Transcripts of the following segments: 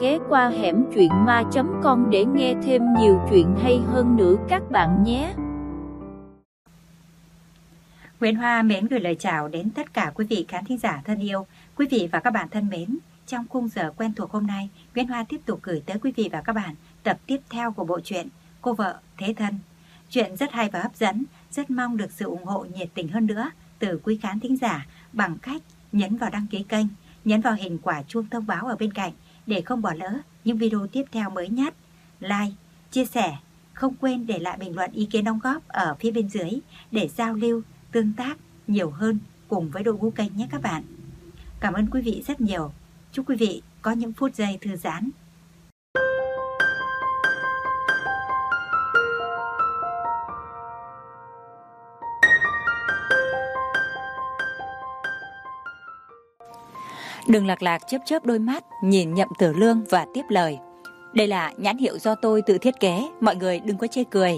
ghé qua hẻm truyện ma.com để nghe thêm nhiều chuyện hay hơn nữa các bạn nhé. Nguyễn Hoa mến gửi lời chào đến tất cả quý vị khán thính giả thân yêu. Quý vị và các bạn thân mến, trong khung giờ quen thuộc hôm nay, Nguyễn Hoa tiếp tục gửi tới quý vị và các bạn tập tiếp theo của bộ truyện Cô vợ thế thân. Chuyện rất hay và hấp dẫn, rất mong được sự ủng hộ nhiệt tình hơn nữa từ quý khán thính giả bằng cách nhấn vào đăng ký kênh, nhấn vào hình quả chuông thông báo ở bên cạnh để không bỏ lỡ những video tiếp theo mới nhất. Like, chia sẻ, không quên để lại bình luận ý kiến đóng góp ở phía bên dưới để giao lưu, tương tác nhiều hơn cùng với đội ngũ kênh nhé các bạn. Cảm ơn quý vị rất nhiều. Chúc quý vị có những phút giây thư giãn. Đường Lạc Lạc chớp chớp đôi mắt nhìn Nhậm Tử Lương và tiếp lời. Đây là nhãn hiệu do tôi tự thiết kế, mọi người đừng có chê cười.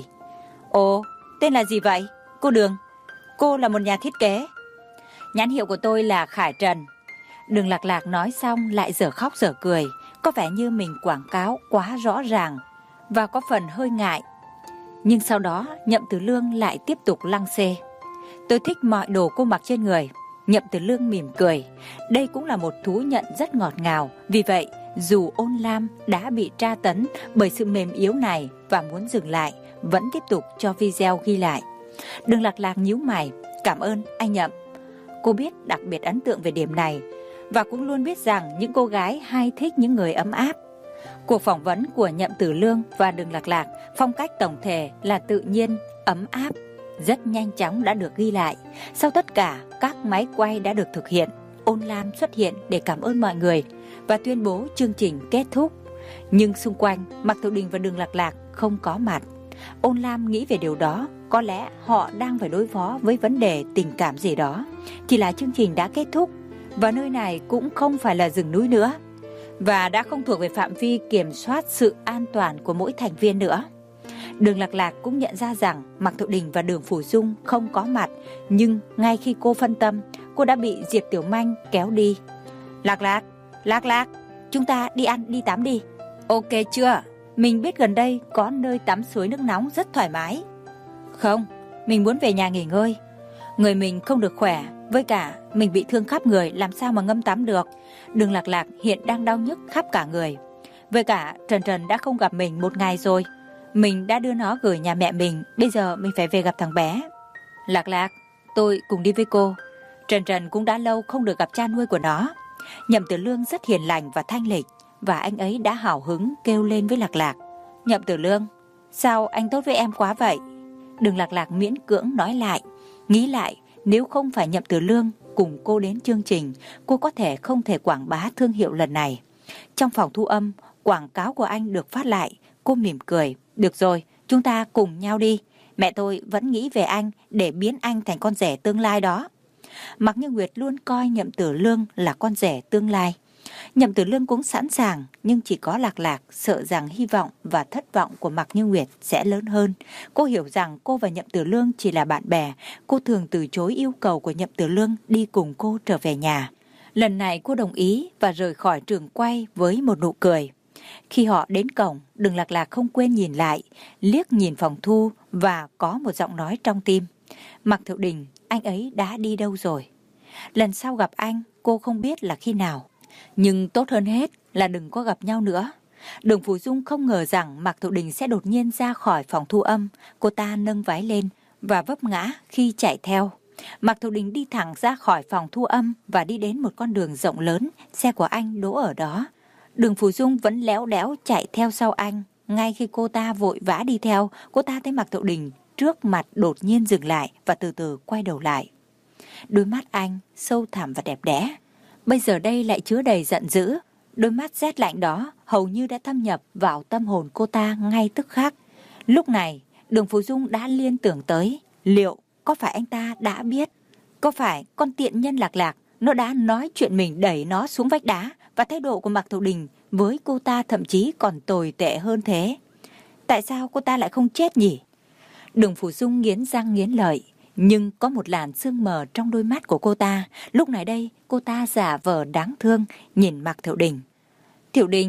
Ồ, tên là gì vậy? Cô Đường, cô là một nhà thiết kế. Nhãn hiệu của tôi là Khải Trần. Đường Lạc Lạc nói xong lại dở khóc dở cười, có vẻ như mình quảng cáo quá rõ ràng và có phần hơi ngại. Nhưng sau đó Nhậm Tử Lương lại tiếp tục lăng xê. Tôi thích mọi đồ cô mặc trên người. Nhậm Tử Lương mỉm cười. Đây cũng là một thú nhận rất ngọt ngào. Vì vậy dù Ôn Lam đã bị tra tấn bởi sự mềm yếu này và muốn dừng lại, vẫn tiếp tục cho video ghi lại. Đường Lạc Lạc nhíu mày. Cảm ơn anh Nhậm. Cô biết đặc biệt ấn tượng về điểm này và cũng luôn biết rằng những cô gái hay thích những người ấm áp. Cuộc phỏng vấn của Nhậm Tử Lương và Đường Lạc Lạc phong cách tổng thể là tự nhiên, ấm áp, rất nhanh chóng đã được ghi lại. Sau tất cả, các máy quay đã được thực hiện. Ôn Lam xuất hiện để cảm ơn mọi người và tuyên bố chương trình kết thúc. Nhưng xung quanh, Mạc Thiệu Đình và Đường Lạc Lạc không có mặt. Ôn Lam nghĩ về điều đó, có lẽ họ đang phải đối phó với vấn đề tình cảm gì đó. Chỉ là chương trình đã kết thúc và nơi này cũng không phải là rừng núi nữa và đã không thuộc về phạm vi kiểm soát sự an toàn của mỗi thành viên nữa. Đường Lạc Lạc cũng nhận ra rằng Mạc Thiệu Đình và Đường Phủ Dung không có mặt, nhưng ngay khi cô phân tâm, cô đã bị Diệp Tiểu Manh kéo đi. Lạc Lạc, chúng ta đi ăn, đi tắm đi. Ok chưa? Mình biết gần đây có nơi tắm suối nước nóng rất thoải mái. Không, mình muốn về nhà nghỉ ngơi. Người mình không được khỏe, với cả mình bị thương khắp người, làm sao mà ngâm tắm được. Đường Lạc Lạc hiện đang đau nhức khắp cả người. Với cả Trần Trần đã không gặp mình một ngày rồi. Mình đã đưa nó gửi nhà mẹ mình, bây giờ mình phải về gặp thằng bé. Lạc Lạc, tôi cùng đi với cô. Trần Trần cũng đã lâu không được gặp cha nuôi của nó. Nhậm Tử Lương rất hiền lành và thanh lịch, và anh ấy đã hào hứng kêu lên với Lạc Lạc. Nhậm Tử Lương, sao anh tốt với em quá vậy? Đường Lạc Lạc miễn cưỡng nói lại. Nghĩ lại, nếu không phải Nhậm Tử Lương cùng cô đến chương trình, cô có thể không thể quảng bá thương hiệu lần này. Trong phòng thu âm, quảng cáo của anh được phát lại. Cô mỉm cười. Được rồi, chúng ta cùng nhau đi. Mẹ tôi vẫn nghĩ về anh để biến anh thành con rể tương lai đó. Mạc Như Nguyệt luôn coi Nhậm Tử Lương là con rể tương lai. Nhậm Tử Lương cũng sẵn sàng, nhưng chỉ có Lạc Lạc sợ rằng hy vọng và thất vọng của Mạc Như Nguyệt sẽ lớn hơn. Cô hiểu rằng cô và Nhậm Tử Lương chỉ là bạn bè. Cô thường từ chối yêu cầu của Nhậm Tử Lương đi cùng cô trở về nhà. Lần này cô đồng ý và rời khỏi trường quay với một nụ cười. Khi họ đến cổng, Đường Lạc Lạc không quên nhìn lại, liếc nhìn phòng thu và có một giọng nói trong tim. Mạc Thiệu Đình, anh ấy đã đi đâu rồi? Lần sau gặp anh, cô không biết là khi nào. Nhưng tốt hơn hết là đừng có gặp nhau nữa. Đường Phủ Dung không ngờ rằng Mạc Thiệu Đình sẽ đột nhiên ra khỏi phòng thu âm. Cô ta nâng váy lên và vấp ngã khi chạy theo. Mạc Thiệu Đình đi thẳng ra khỏi phòng thu âm và đi đến một con đường rộng lớn, xe của anh đỗ ở đó. Đường Phủ Dung vẫn léo đéo chạy theo sau anh. Ngay khi cô ta vội vã đi theo, cô ta thấy Mạc Thiệu Đình trước mặt đột nhiên dừng lại và từ từ quay đầu lại. Đôi mắt anh sâu thẳm và đẹp đẽ, bây giờ đây lại chứa đầy giận dữ. Đôi mắt rét lạnh đó hầu như đã thâm nhập vào tâm hồn cô ta ngay tức khắc. Lúc này, Đường Phủ Dung đã liên tưởng tới, liệu có phải anh ta đã biết? Có phải con tiện nhân Lạc Lạc nó đã nói chuyện mình đẩy nó xuống vách đá, và thái độ của Mạc Thiệu Đình với cô ta thậm chí còn tồi tệ hơn thế? Tại sao cô ta lại không chết nhỉ? Đường Phủ Dung nghiến răng nghiến lợi, nhưng có một làn sương mờ trong đôi mắt của cô ta. Lúc này đây, cô ta giả vờ đáng thương nhìn Mạc Thiệu Đình. Thiệu Đình,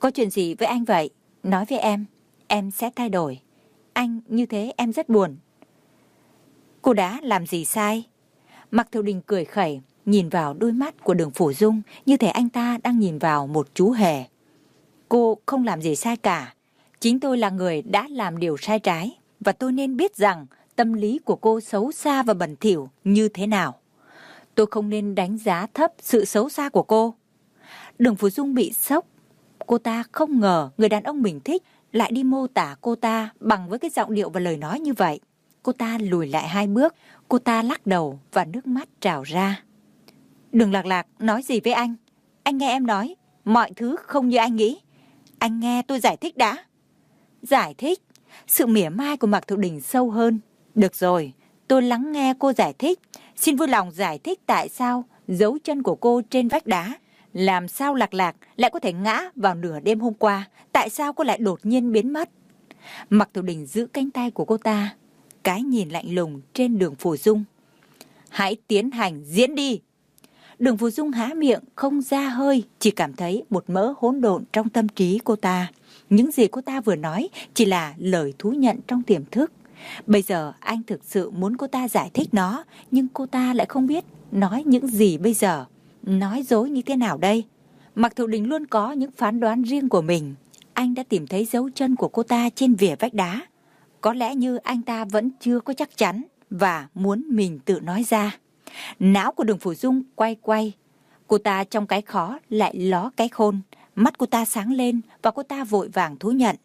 Có chuyện gì với anh vậy? Nói với em sẽ thay đổi. Anh như thế em rất buồn. Cô đã làm gì sai? Mạc Thiệu Đình cười khẩy, nhìn vào đôi mắt của Đường Phủ Dung như thể anh ta đang nhìn vào một chú hề. Cô không làm gì sai cả. Chính tôi là người đã làm điều sai trái, và tôi nên biết rằng tâm lý của cô xấu xa và bẩn thỉu như thế nào. Tôi không nên đánh giá thấp sự xấu xa của cô. Đường Phủ Dung bị sốc. Cô ta không ngờ người đàn ông mình thích lại đi mô tả cô ta bằng với cái giọng điệu và lời nói như vậy. Cô ta lùi lại 2 bước, cô ta lắc đầu và nước mắt trào ra. Đường Lạc Lạc nói gì với anh? Anh nghe em nói, mọi thứ không như anh nghĩ. Anh nghe tôi giải thích đã. Giải thích? Sự mỉa mai của Mạc Thiệu Đình sâu hơn. Được rồi, tôi lắng nghe cô giải thích. Xin vui lòng giải thích tại sao dấu chân của cô trên vách đá. Làm sao Lạc Lạc lại có thể ngã vào nửa đêm hôm qua? Tại sao cô lại đột nhiên biến mất? Mạc Thiệu Đình giữ cánh tay của cô ta, cái nhìn lạnh lùng trên Đường Phủ Dung. Hãy tiến hành diễn đi. Đường Phủ Dung há miệng không ra hơi, chỉ cảm thấy một mớ hỗn độn trong tâm trí cô ta. Những gì cô ta vừa nói chỉ là lời thú nhận trong tiềm thức. Bây giờ anh thực sự muốn cô ta giải thích nó, nhưng cô ta lại không biết nói những gì bây giờ. Nói dối như thế nào đây? Mạc Thiệu Đình luôn có những phán đoán riêng của mình. Anh đã tìm thấy dấu chân của cô ta trên vỉa vách đá. Có lẽ như anh ta vẫn chưa có chắc chắn và muốn mình tự nói ra. Não của Đường Phủ Dung quay. Cô ta trong cái khó lại ló cái khôn. Mắt cô ta sáng lên và cô ta vội vàng thú nhận.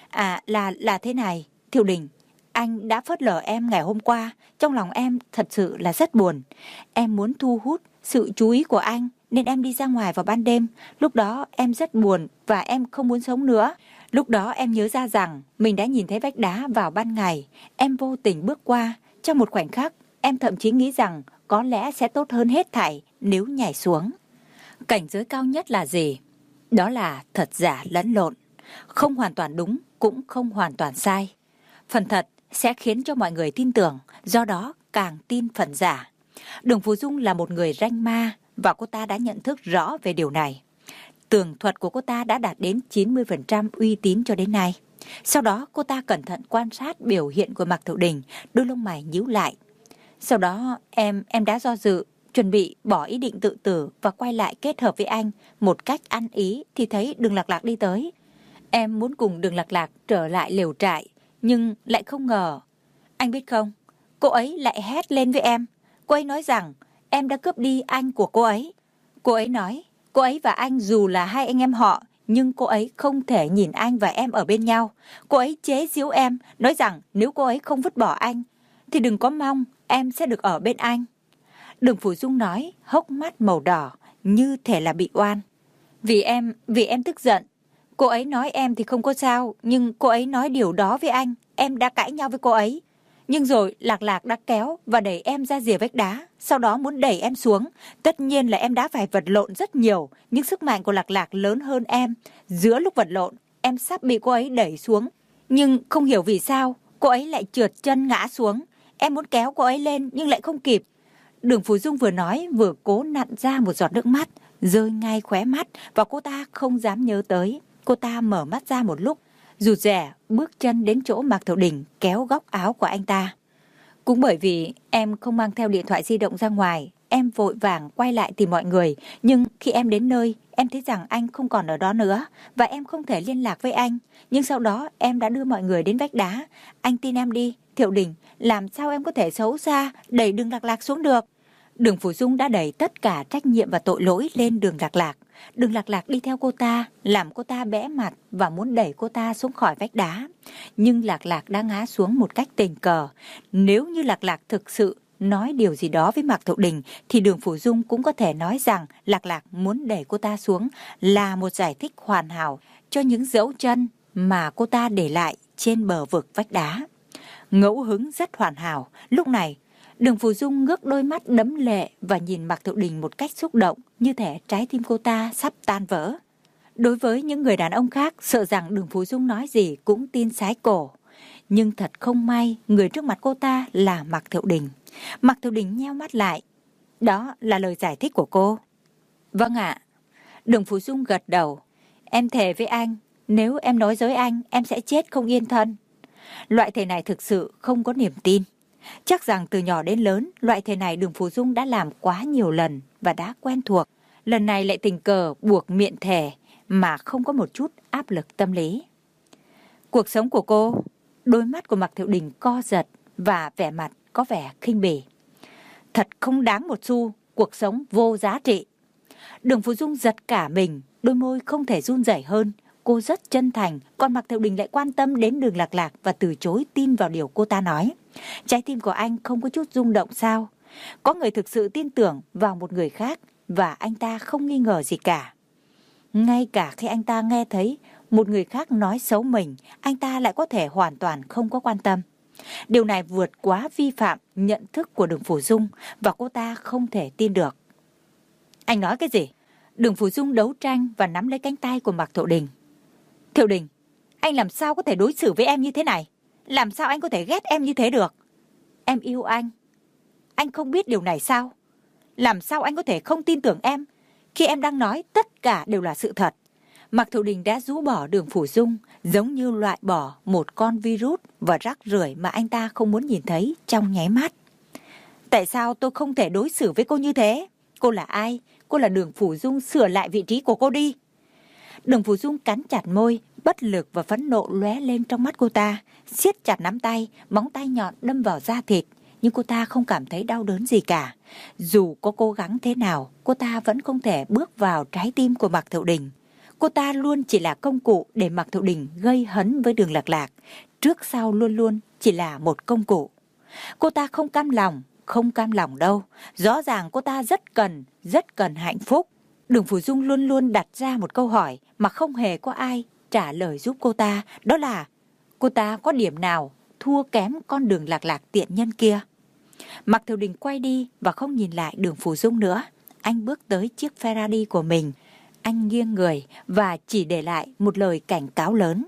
Là thế này, Thiệu Đình, anh đã phớt lờ em ngày hôm qua. Trong lòng em thật sự là rất buồn. Em muốn thu hút sự chú ý của anh nên em đi ra ngoài vào ban đêm. Lúc đó em rất buồn và em không muốn sống nữa. Lúc đó em nhớ ra rằng mình đã nhìn thấy vách đá vào ban ngày. Em vô tình bước qua. Trong một khoảnh khắc, em thậm chí nghĩ rằng có lẽ sẽ tốt hơn hết thảy nếu nhảy xuống. Cảnh giới cao nhất là gì? Đó là thật giả lẫn lộn. Không hoàn toàn đúng, cũng không hoàn toàn sai. Phần thật sẽ khiến cho mọi người tin tưởng, do đó càng tin phần giả. Đường Phủ Dung là một người ranh ma và cô ta đã nhận thức rõ về điều này. Tường thuật của cô ta đã đạt đến 90% uy tín cho đến nay. Sau đó cô ta cẩn thận quan sát biểu hiện của Mạc Thiệu Đình, đôi lông mày nhíu lại. Sau đó em đã do dự, chuẩn bị bỏ ý định tự tử và quay lại kết hợp với anh một cách ăn ý thì thấy Đường Lạc Lạc đi tới. Em muốn cùng Đường Lạc Lạc trở lại lều trại, nhưng lại không ngờ. Anh biết không, cô ấy lại hét lên với em. Cô ấy nói rằng em đã cướp đi anh của cô ấy. Cô ấy nói cô ấy và anh dù là hai anh em họ, nhưng cô ấy không thể nhìn anh và em ở bên nhau. Cô ấy chế giễu em, nói rằng nếu cô ấy không vứt bỏ anh, thì đừng có mong em sẽ được ở bên anh. Đường Phủ Dung nói, hốc mắt màu đỏ, như thể là bị oan. Vì em tức giận. Cô ấy nói em thì không có sao, nhưng cô ấy nói điều đó với anh, em đã cãi nhau với cô ấy. Nhưng rồi Lạc Lạc đã kéo và đẩy em ra rìa vách đá, sau đó muốn đẩy em xuống. Tất nhiên là em đã phải vật lộn rất nhiều, nhưng sức mạnh của Lạc Lạc lớn hơn em. Giữa lúc vật lộn, em sắp bị cô ấy đẩy xuống. Nhưng không hiểu vì sao, cô ấy lại trượt chân ngã xuống. Em muốn kéo cô ấy lên nhưng lại không kịp. Đường Phủ Dung vừa nói vừa cố nặn ra một giọt nước mắt, rơi ngay khóe mắt và cô ta không dám nhớ tới. Cô ta mở mắt ra một lúc, rụt rè bước chân đến chỗ Mạc Thiệu Đình kéo góc áo của anh ta. Cũng bởi vì em không mang theo điện thoại di động ra ngoài, em vội vàng quay lại tìm mọi người. Nhưng khi em đến nơi, em thấy rằng anh không còn ở đó nữa và em không thể liên lạc với anh. Nhưng sau đó em đã đưa mọi người đến vách đá. Anh tin em đi, Thiệu Đình, làm sao em có thể xấu xa đẩy Đường Lạc Lạc xuống được? Đường Phủ Dung đã đẩy tất cả trách nhiệm và tội lỗi lên Đường Lạc Lạc. Đường Lạc Lạc đi theo cô ta, làm cô ta bẽ mặt và muốn đẩy cô ta xuống khỏi vách đá. Nhưng Lạc Lạc đã ngã xuống một cách tình cờ. Nếu như Lạc Lạc thực sự nói điều gì đó với Mạc Thiệu Đình thì Đường Phủ Dung cũng có thể nói rằng Lạc Lạc muốn đẩy cô ta xuống là một giải thích hoàn hảo cho những dấu chân mà cô ta để lại trên bờ vực vách đá. Ngẫu hứng rất hoàn hảo. Lúc này, Đường Phủ Dung ngước đôi mắt đẫm lệ và nhìn Mạc Thiệu Đình một cách xúc động, như thể trái tim cô ta sắp tan vỡ. Đối với những người đàn ông khác, sợ rằng Đường Phủ Dung nói gì cũng tin sái cổ. Nhưng thật không may, người trước mặt cô ta là Mạc Thiệu Đình. Mạc Thiệu Đình nheo mắt lại. Đó là lời giải thích của cô. Vâng ạ. Đường Phủ Dung gật đầu. Em thề với anh, nếu em nói dối anh, em sẽ chết không yên thân. Loại thề này thực sự không có niềm tin. Chắc rằng từ nhỏ đến lớn, loại thề này Đường Phù Dung đã làm quá nhiều lần và đã quen thuộc. Lần này lại tình cờ buộc miệng thề mà không có một chút áp lực tâm lý. Cuộc sống của cô, đôi mắt của Mạc Thiệu Đình co giật và vẻ mặt có vẻ khinh bỉ. Thật không đáng một xu, cuộc sống vô giá trị. Đường Phù Dung giật cả mình, đôi môi không thể run rẩy hơn. Cô rất chân thành, còn Mạc Thiệu Đình lại quan tâm đến Đường Lạc Lạc và từ chối tin vào điều cô ta nói. Trái tim của anh không có chút rung động sao? Có người thực sự tin tưởng vào một người khác và anh ta không nghi ngờ gì cả. Ngay cả khi anh ta nghe thấy một người khác nói xấu mình, anh ta lại có thể hoàn toàn không có quan tâm. Điều này vượt quá vi phạm nhận thức của Đường Phù Dung và cô ta không thể tin được. Anh nói cái gì? Đường Phù Dung đấu tranh và nắm lấy cánh tay của Mạc Thiệu Đình. Thiệu Đình, anh làm sao có thể đối xử với em như thế này? Làm sao anh có thể ghét em như thế được? Em yêu anh. Anh không biết điều này sao? Làm sao anh có thể không tin tưởng em khi em đang nói tất cả đều là sự thật? Mạc Thiệu Đình đã rũ bỏ Đường Phù Dung giống như loại bỏ một con virus và rác rưởi mà anh ta không muốn nhìn thấy trong nháy mắt. Tại sao tôi không thể đối xử với cô như thế? Cô là ai? Cô là Đường Phù Dung, sửa lại vị trí của cô đi. Đường Phù Dung cắn chặt môi, bất lực và phẫn nộ lóe lên trong mắt cô ta, siết chặt nắm tay, móng tay nhọn đâm vào da thịt, nhưng cô ta không cảm thấy đau đớn gì cả. Dù có cố gắng thế nào, cô ta vẫn không thể bước vào trái tim của Mạc Thiệu Đình. Cô ta luôn chỉ là công cụ để Mạc Thiệu Đình gây hấn với Đường Lạc Lạc, trước sau luôn luôn chỉ là một công cụ. Cô ta không cam lòng đâu, rõ ràng cô ta rất cần hạnh phúc. Đường Phù Dung luôn luôn đặt ra một câu hỏi mà không hề có ai trả lời giúp cô ta, đó là cô ta có điểm nào thua kém con Đường Lạc Lạc tiện nhân kia. Mạc Thiệu Đình quay đi và không nhìn lại Đường Phù Dung nữa. Anh bước tới chiếc Ferrari của mình. Anh nghiêng người và chỉ để lại một lời cảnh cáo lớn.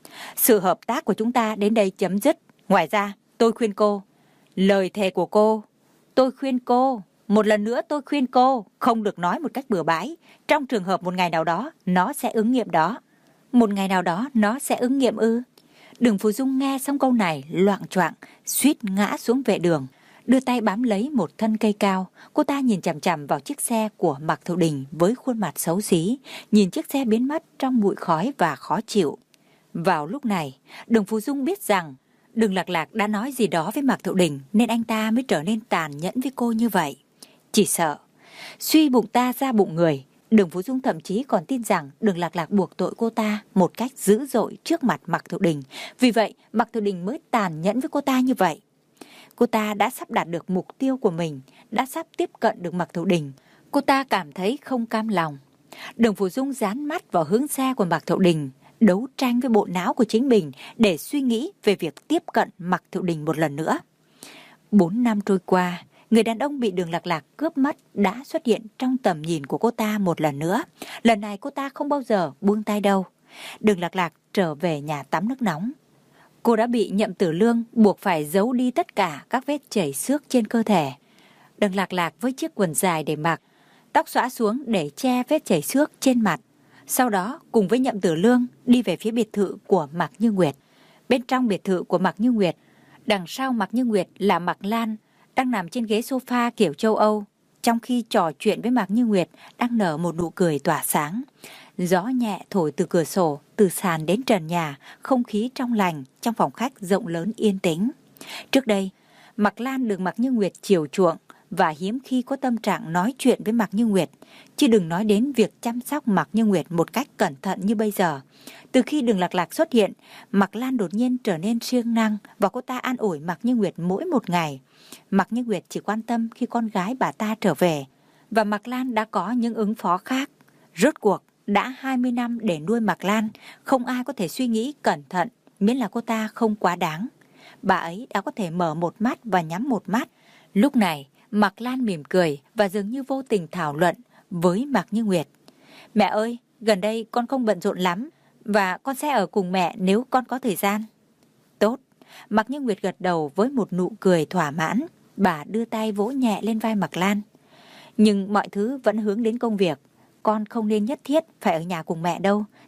Sự hợp tác của chúng ta đến đây chấm dứt. Ngoài ra, tôi khuyên cô, lời thề của cô, tôi khuyên cô, một lần nữa tôi khuyên cô không được nói một cách bừa bãi. Trong trường hợp một ngày nào đó, nó sẽ ứng nghiệm đó. Một ngày nào đó, nó sẽ ứng nghiệm ư? Đường Phù Dung nghe xong câu này loạng choạng, suýt ngã xuống vệ đường. Đưa tay bám lấy một thân cây cao, cô ta nhìn chằm chằm vào chiếc xe của Mạc Thiệu Đình với khuôn mặt xấu xí, nhìn chiếc xe biến mất trong bụi khói và khó chịu. Vào lúc này, Đường Phù Dung biết rằng Đường Lạc Lạc đã nói gì đó với Mạc Thiệu Đình nên anh ta mới trở nên tàn nhẫn với cô như vậy. Chỉ sợ, suy bụng ta ra bụng người, Đường Phù Dung thậm chí còn tin rằng Đường Lạc Lạc buộc tội cô ta một cách dữ dội trước mặt Mạc Thiệu Đình. Vì vậy, Mạc Thiệu Đình mới tàn nhẫn với cô ta như vậy. Cô ta đã sắp đạt được mục tiêu của mình, đã sắp tiếp cận được Mạc Thiệu Đình. Cô ta cảm thấy không cam lòng. Đường Phù Dung dán mắt vào hướng xe của Mạc Thiệu Đình, đấu tranh với bộ não của chính mình để suy nghĩ về việc tiếp cận Mạc Thiệu Đình một lần nữa. 4 năm trôi qua, người đàn ông bị Đường Lạc Lạc cướp mất đã xuất hiện trong tầm nhìn của cô ta một lần nữa. Lần này cô ta không bao giờ buông tay đâu. Đường Lạc Lạc trở về nhà tắm nước nóng. Cô đã bị Nhậm Tử Lương buộc phải giấu đi tất cả các vết chảy xước trên cơ thể. Đường Lạc Lạc với chiếc quần dài để mặc, tóc xõa xuống để che vết chảy xước trên mặt. Sau đó cùng với Nhậm Tử Lương đi về phía biệt thự của Mạc Như Nguyệt. Bên trong biệt thự của Mạc Như Nguyệt, đằng sau Mạc Như Nguyệt là Mạc Lan đang nằm trên ghế sofa kiểu châu Âu. Trong khi trò chuyện với Mạc Như Nguyệt đang nở một nụ cười tỏa sáng. Gió nhẹ thổi từ cửa sổ, từ sàn đến trần nhà, không khí trong lành trong phòng khách rộng lớn yên tĩnh. Trước đây, Mạc Lan được Mạc Như Nguyệt chiều chuộng và hiếm khi có tâm trạng nói chuyện với Mạc Như Nguyệt, chứ đừng nói đến việc chăm sóc Mạc Như Nguyệt một cách cẩn thận như bây giờ. Từ khi Đường Lạc Lạc xuất hiện, Mạc Lan đột nhiên trở nên siêng năng và cô ta an ủi Mạc Như Nguyệt mỗi một ngày. Mạc Như Nguyệt chỉ quan tâm khi con gái bà ta trở về, và Mạc Lan đã có những ứng phó khác. Rốt cuộc, đã 20 năm để nuôi Mạc Lan, không ai có thể suy nghĩ cẩn thận miễn là cô ta không quá đáng. Bà ấy đã có thể mở một mắt và nhắm một mắt. Lúc này, Mạc Lan mỉm cười và dường như vô tình thảo luận với Mạc Như Nguyệt. Mẹ ơi, gần đây con không bận rộn lắm và con sẽ ở cùng mẹ nếu con có thời gian. Tốt. Mạc Như Nguyệt gật đầu với một nụ cười thỏa mãn. Bà đưa tay vỗ nhẹ lên vai Mạc Lan. Nhưng mọi thứ vẫn hướng đến công việc. Con không nên nhất thiết phải ở nhà cùng mẹ đâu.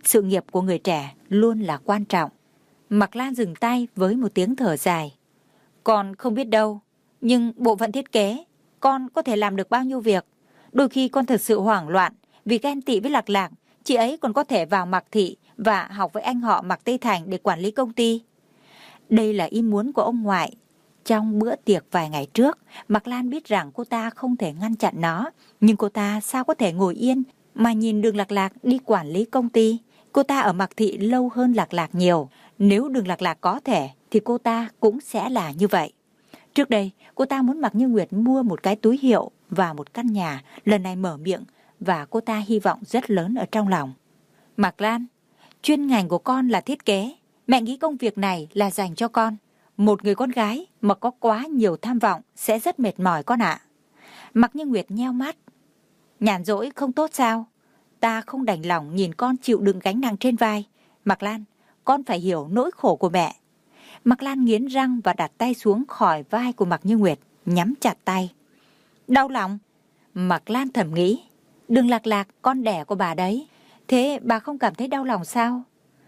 sự nghiệp của người trẻ luôn là quan trọng. Mạc Lan dừng tay với một tiếng thở dài. Con không biết đâu, nhưng bộ phận thiết kế, con có thể làm được bao nhiêu việc. Đôi khi con thật sự hoảng loạn vì ghen tị với Lạc Lạc. Chị ấy còn có thể vào Mạc Thị và học với anh họ Mạc Tây Thành để quản lý công ty. Đây là ý muốn của ông ngoại. Trong bữa tiệc vài ngày trước, Mạc Lan biết rằng cô ta không thể ngăn chặn nó. Nhưng cô ta sao có thể ngồi yên mà nhìn Đường Lạc Lạc đi quản lý công ty. Cô ta ở Mạc Thị lâu hơn Lạc Lạc nhiều. Nếu Đường Lạc Lạc có thể thì cô ta cũng sẽ là như vậy. Trước đây, cô ta muốn Mạc Như Nguyệt mua một cái túi hiệu và một căn nhà. Lần này mở miệng và cô ta hy vọng rất lớn ở trong lòng. Mạc Lan, chuyên ngành của con là thiết kế. Mẹ nghĩ công việc này là dành cho con. Một người con gái mà có quá nhiều tham vọng sẽ rất mệt mỏi con ạ. Mạc Như Nguyệt nheo mắt. Nhàn rỗi không tốt sao? Ta không đành lòng nhìn con chịu đựng gánh nặng trên vai. Mạc Lan, con phải hiểu nỗi khổ của mẹ. Mạc Lan nghiến răng và đặt tay xuống khỏi vai của Mạc Như Nguyệt, nhắm chặt tay. Đau lòng. Mạc Lan thầm nghĩ. Đường Lạc Lạc, con đẻ của bà đấy. Thế bà không cảm thấy đau lòng sao?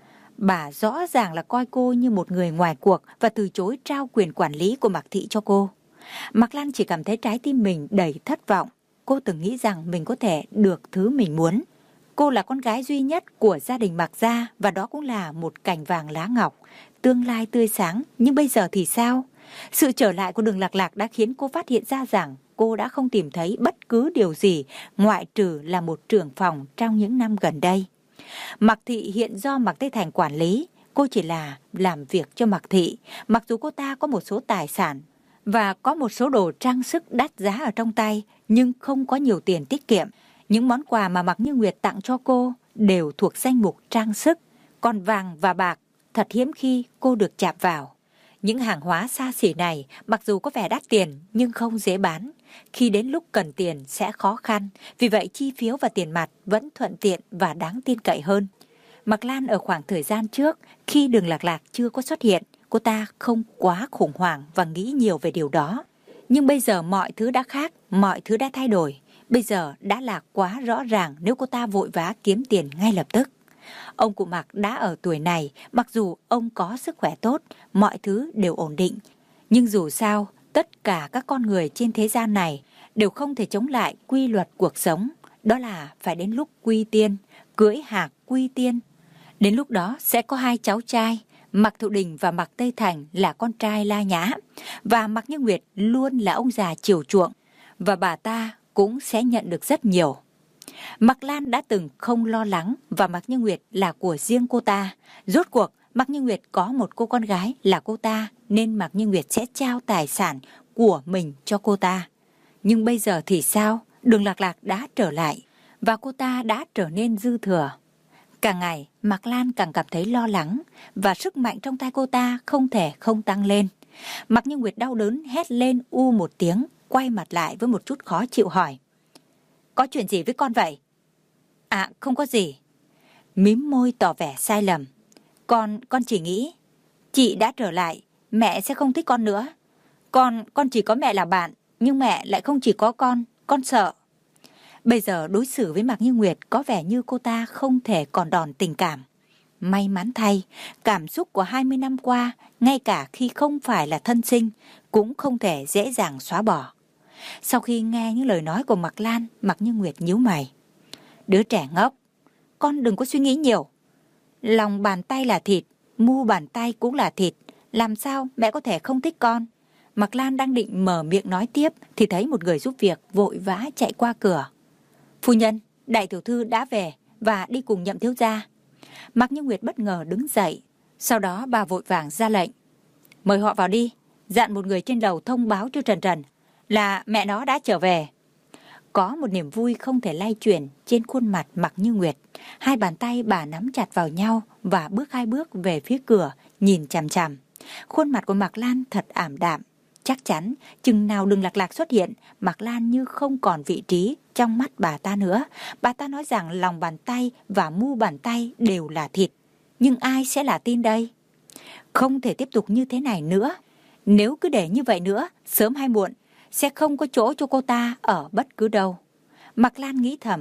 Bà rõ ràng là coi cô như một người ngoài cuộc và từ chối trao quyền quản lý của Mạc Thị cho cô. Mạc Lan chỉ cảm thấy trái tim mình đầy thất vọng. Cô từng nghĩ rằng mình có thể được thứ mình muốn. Cô là con gái duy nhất của gia đình Mạc gia và đó cũng là một cành vàng lá ngọc, tương lai tươi sáng. Nhưng bây giờ thì sao? Sự trở lại của Đường Lạc Lạc đã khiến cô phát hiện ra rằng cô đã không tìm thấy bất cứ điều gì ngoại trừ là một trưởng phòng trong những năm gần đây. Mạc Thị hiện do Mạc Tây Thành quản lý, cô chỉ là làm việc cho Mạc Thị. Mặc dù cô ta có một số tài sản và có một số đồ trang sức đắt giá ở trong tay, nhưng không có nhiều tiền tiết kiệm. Những món quà mà Mạc Như Nguyệt tặng cho cô đều thuộc danh mục trang sức, còn vàng và bạc thật hiếm khi cô được chạm vào. Những hàng hóa xa xỉ này mặc dù có vẻ đắt tiền nhưng không dễ bán. Khi đến lúc cần tiền sẽ khó khăn, vì vậy chi phiếu và tiền mặt vẫn thuận tiện và đáng tin cậy hơn. Mạc Lan ở khoảng thời gian trước, khi Đường Lạc Lạc chưa có xuất hiện, cô ta không quá khủng hoảng và nghĩ nhiều về điều đó. Nhưng bây giờ mọi thứ đã khác, mọi thứ đã thay đổi. Bây giờ đã là quá rõ ràng nếu cô ta vội vã kiếm tiền ngay lập tức. Ông cụ Mạc đã ở tuổi này, mặc dù ông có sức khỏe tốt, mọi thứ đều ổn định. Nhưng dù sao, tất cả các con người trên thế gian này đều không thể chống lại quy luật cuộc sống. Đó là phải đến lúc quy tiên, cưỡi hạc quy tiên. Đến lúc đó sẽ có hai cháu trai, Mạc Thụ Đình và Mạc Tây Thành là con trai La Nhã. Và Mạc Như Nguyệt luôn là ông già chiều chuộng. Và bà ta cũng sẽ nhận được rất nhiều. Mạc Lan đã từng không lo lắng và Mạc Như Nguyệt là của riêng cô ta. Rốt cuộc, Mạc Như Nguyệt có một cô con gái là cô ta, nên Mạc Như Nguyệt sẽ trao tài sản của mình cho cô ta. Nhưng bây giờ thì sao? Đường Lạc Lạc đã trở lại và cô ta đã trở nên dư thừa. Càng ngày, Mạc Lan càng cảm thấy lo lắng và sức mạnh trong tay cô ta không thể không tăng lên. Mạc Như Nguyệt đau đớn hét lên u một tiếng, quay mặt lại với một chút khó chịu hỏi. Có chuyện gì với con vậy? À, không có gì. Mím môi tỏ vẻ sai lầm. Con chỉ nghĩ, chị đã trở lại, mẹ sẽ không thích con nữa. Con chỉ có mẹ là bạn, nhưng mẹ lại không chỉ có con sợ. Bây giờ đối xử với Mạc Như Nguyệt có vẻ như cô ta không thể còn đòn tình cảm. May mắn thay, cảm xúc của 20 năm qua, ngay cả khi không phải là thân sinh, cũng không thể dễ dàng xóa bỏ. Sau khi nghe những lời nói của Mạc Lan, Mạc Như Nguyệt nhíu mày. Đứa trẻ ngốc, con đừng có suy nghĩ nhiều. Lòng bàn tay là thịt, mu bàn tay cũng là thịt. Làm sao mẹ có thể không thích con? Mạc Lan đang định mở miệng nói tiếp thì thấy một người giúp việc vội vã chạy qua cửa. Phu nhân, đại tiểu thư đã về và đi cùng Nhậm thiếu gia. Mạc Như Nguyệt bất ngờ đứng dậy. Sau đó bà vội vàng ra lệnh. Mời họ vào đi, dặn một người trên đầu thông báo cho Trần Trần là mẹ nó đã trở về. Có một niềm vui không thể lay chuyển trên khuôn mặt Mạc Như Nguyệt. Hai bàn tay bà nắm chặt vào nhau và bước hai bước về phía cửa, nhìn chằm chằm. Khuôn mặt của Mạc Lan thật ảm đạm. Chắc chắn, chừng nào Đường Lạc Lạc xuất hiện, Mạc Lan như không còn vị trí trong mắt bà ta nữa. Bà ta nói rằng lòng bàn tay và mu bàn tay đều là thịt. Nhưng ai sẽ là tin đây? Không thể tiếp tục như thế này nữa. Nếu cứ để như vậy nữa, sớm hay muộn, sẽ không có chỗ cho cô ta ở bất cứ đâu. Mạc Lan nghĩ thầm,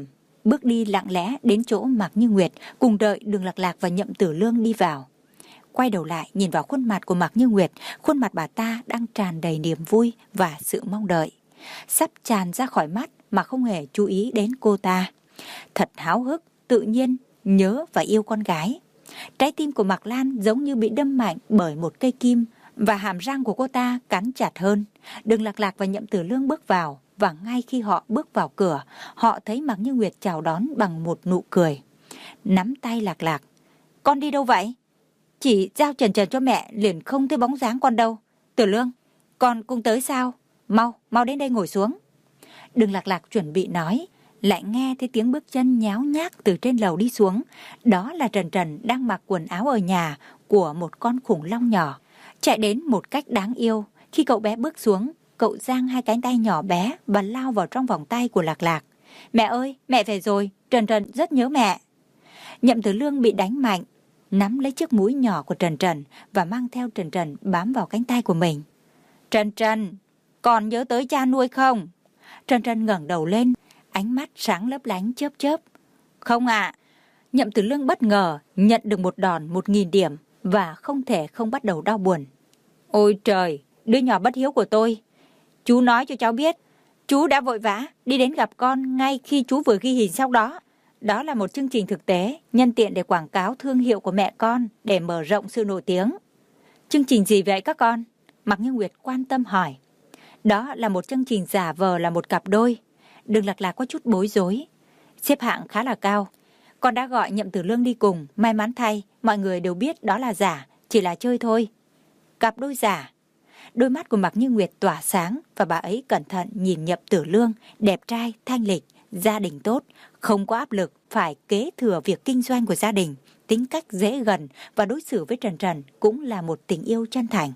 bước đi lặng lẽ đến chỗ Mạc Như Nguyệt, cùng đợi Đường Lạc Lạc và Nhậm Tử Lương đi vào. Quay đầu lại nhìn vào khuôn mặt của Mạc Như Nguyệt, khuôn mặt bà ta đang tràn đầy niềm vui và sự mong đợi, sắp tràn ra khỏi mắt mà không hề chú ý đến cô ta. Thật háo hức, tự nhiên, nhớ và yêu con gái. Trái tim của Mạc Lan giống như bị đâm mạnh bởi một cây kim, và hàm răng của cô ta cắn chặt hơn. Đường Lạc Lạc và Nhậm Tử Lương bước vào, và ngay khi họ bước vào cửa, họ thấy Mạc Như Nguyệt chào đón bằng một nụ cười. Nắm tay Lạc Lạc. Con đi đâu vậy? Chỉ giao Trần Trần cho mẹ, liền không thấy bóng dáng con đâu. Tử Lương, con cũng tới sao? Mau đến đây ngồi xuống. Đường Lạc Lạc chuẩn bị nói, lại nghe thấy tiếng bước chân nháo nhác từ trên lầu đi xuống. Đó là Trần Trần đang mặc quần áo ở nhà của một con khủng long nhỏ, chạy đến một cách đáng yêu. Khi cậu bé bước xuống, cậu giang hai cánh tay nhỏ bé và lao vào trong vòng tay của Lạc Lạc. Mẹ ơi, mẹ về rồi, Trần Trần rất nhớ mẹ. Nhậm Tử Lương bị đánh mạnh, nắm lấy chiếc mũi nhỏ của Trần Trần và mang theo Trần Trần bám vào cánh tay của mình. Trần Trần, còn nhớ tới cha nuôi không? Trần Trần ngẩng đầu lên, ánh mắt sáng lấp lánh chớp chớp. Không ạ. Nhậm Tử Lương bất ngờ nhận được một đòn 1000 điểm và không thể không bắt đầu đau buồn. Ôi trời, đứa nhỏ bất hiếu của tôi. Chú nói cho cháu biết, chú đã vội vã đi đến gặp con ngay khi chú vừa ghi hình sau đó. Đó là một chương trình thực tế, nhân tiện để quảng cáo thương hiệu của mẹ con để mở rộng sự nổi tiếng. Chương trình gì vậy các con? Mạc Như Nguyệt quan tâm hỏi. Đó là một chương trình giả vờ là một cặp đôi. Đường Lạc Lạc có chút bối rối. Xếp hạng khá là cao. Con đã gọi Nhậm Tử Lương đi cùng, may mắn thay, mọi người đều biết đó là giả, chỉ là chơi thôi. Cặp đôi giả. Đôi mắt của Mạc Như Nguyệt tỏa sáng và bà ấy cẩn thận nhìn Nhậm Tử Lương, đẹp trai, thanh lịch, gia đình tốt, không có áp lực phải kế thừa việc kinh doanh của gia đình, tính cách dễ gần và đối xử với Trần Trần cũng là một tình yêu chân thành.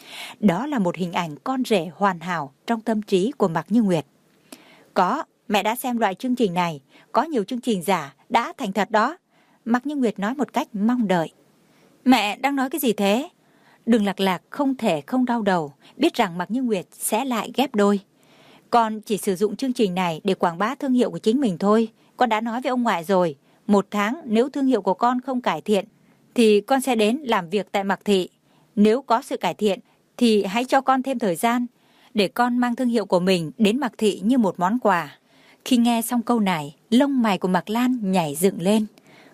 Đó là một hình ảnh con rể hoàn hảo trong tâm trí của Mạc Như Nguyệt. Có, mẹ đã xem loại chương trình này, có nhiều chương trình giả đã thành thật đó. Mạc Như Nguyệt nói một cách mong đợi. Mẹ đang nói cái gì thế? Đường Lạc Lạc không thể không đau đầu, biết rằng Mạc Như Nguyệt sẽ lại ghép đôi. Con chỉ sử dụng chương trình này để quảng bá thương hiệu của chính mình thôi. Con đã nói với ông ngoại rồi, 1 tháng nếu thương hiệu của con không cải thiện, thì con sẽ đến làm việc tại Mạc Thị. Nếu có sự cải thiện, thì hãy cho con thêm thời gian, để con mang thương hiệu của mình đến Mạc Thị như một món quà. Khi nghe xong câu này, lông mày của Mạc Lan nhảy dựng lên.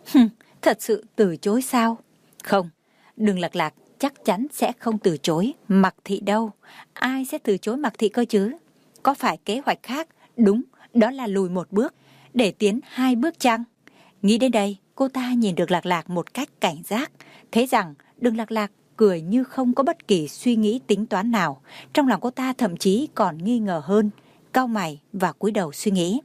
Thật sự từ chối sao? Không, Đường Lạc Lạc chắc chắn sẽ không từ chối Mạc Thị đâu. Ai sẽ từ chối Mạc Thị cơ chứ? Có phải kế hoạch khác? Đúng, đó là lùi 1 bước, để tiến 2 bước chăng? Nghĩ đến đây, cô ta nhìn Đường Lạc Lạc một cách cảnh giác, thấy rằng Đường Lạc Lạc cười như không có bất kỳ suy nghĩ tính toán nào. Trong lòng cô ta thậm chí còn nghi ngờ hơn, cau mày và cúi đầu suy nghĩ.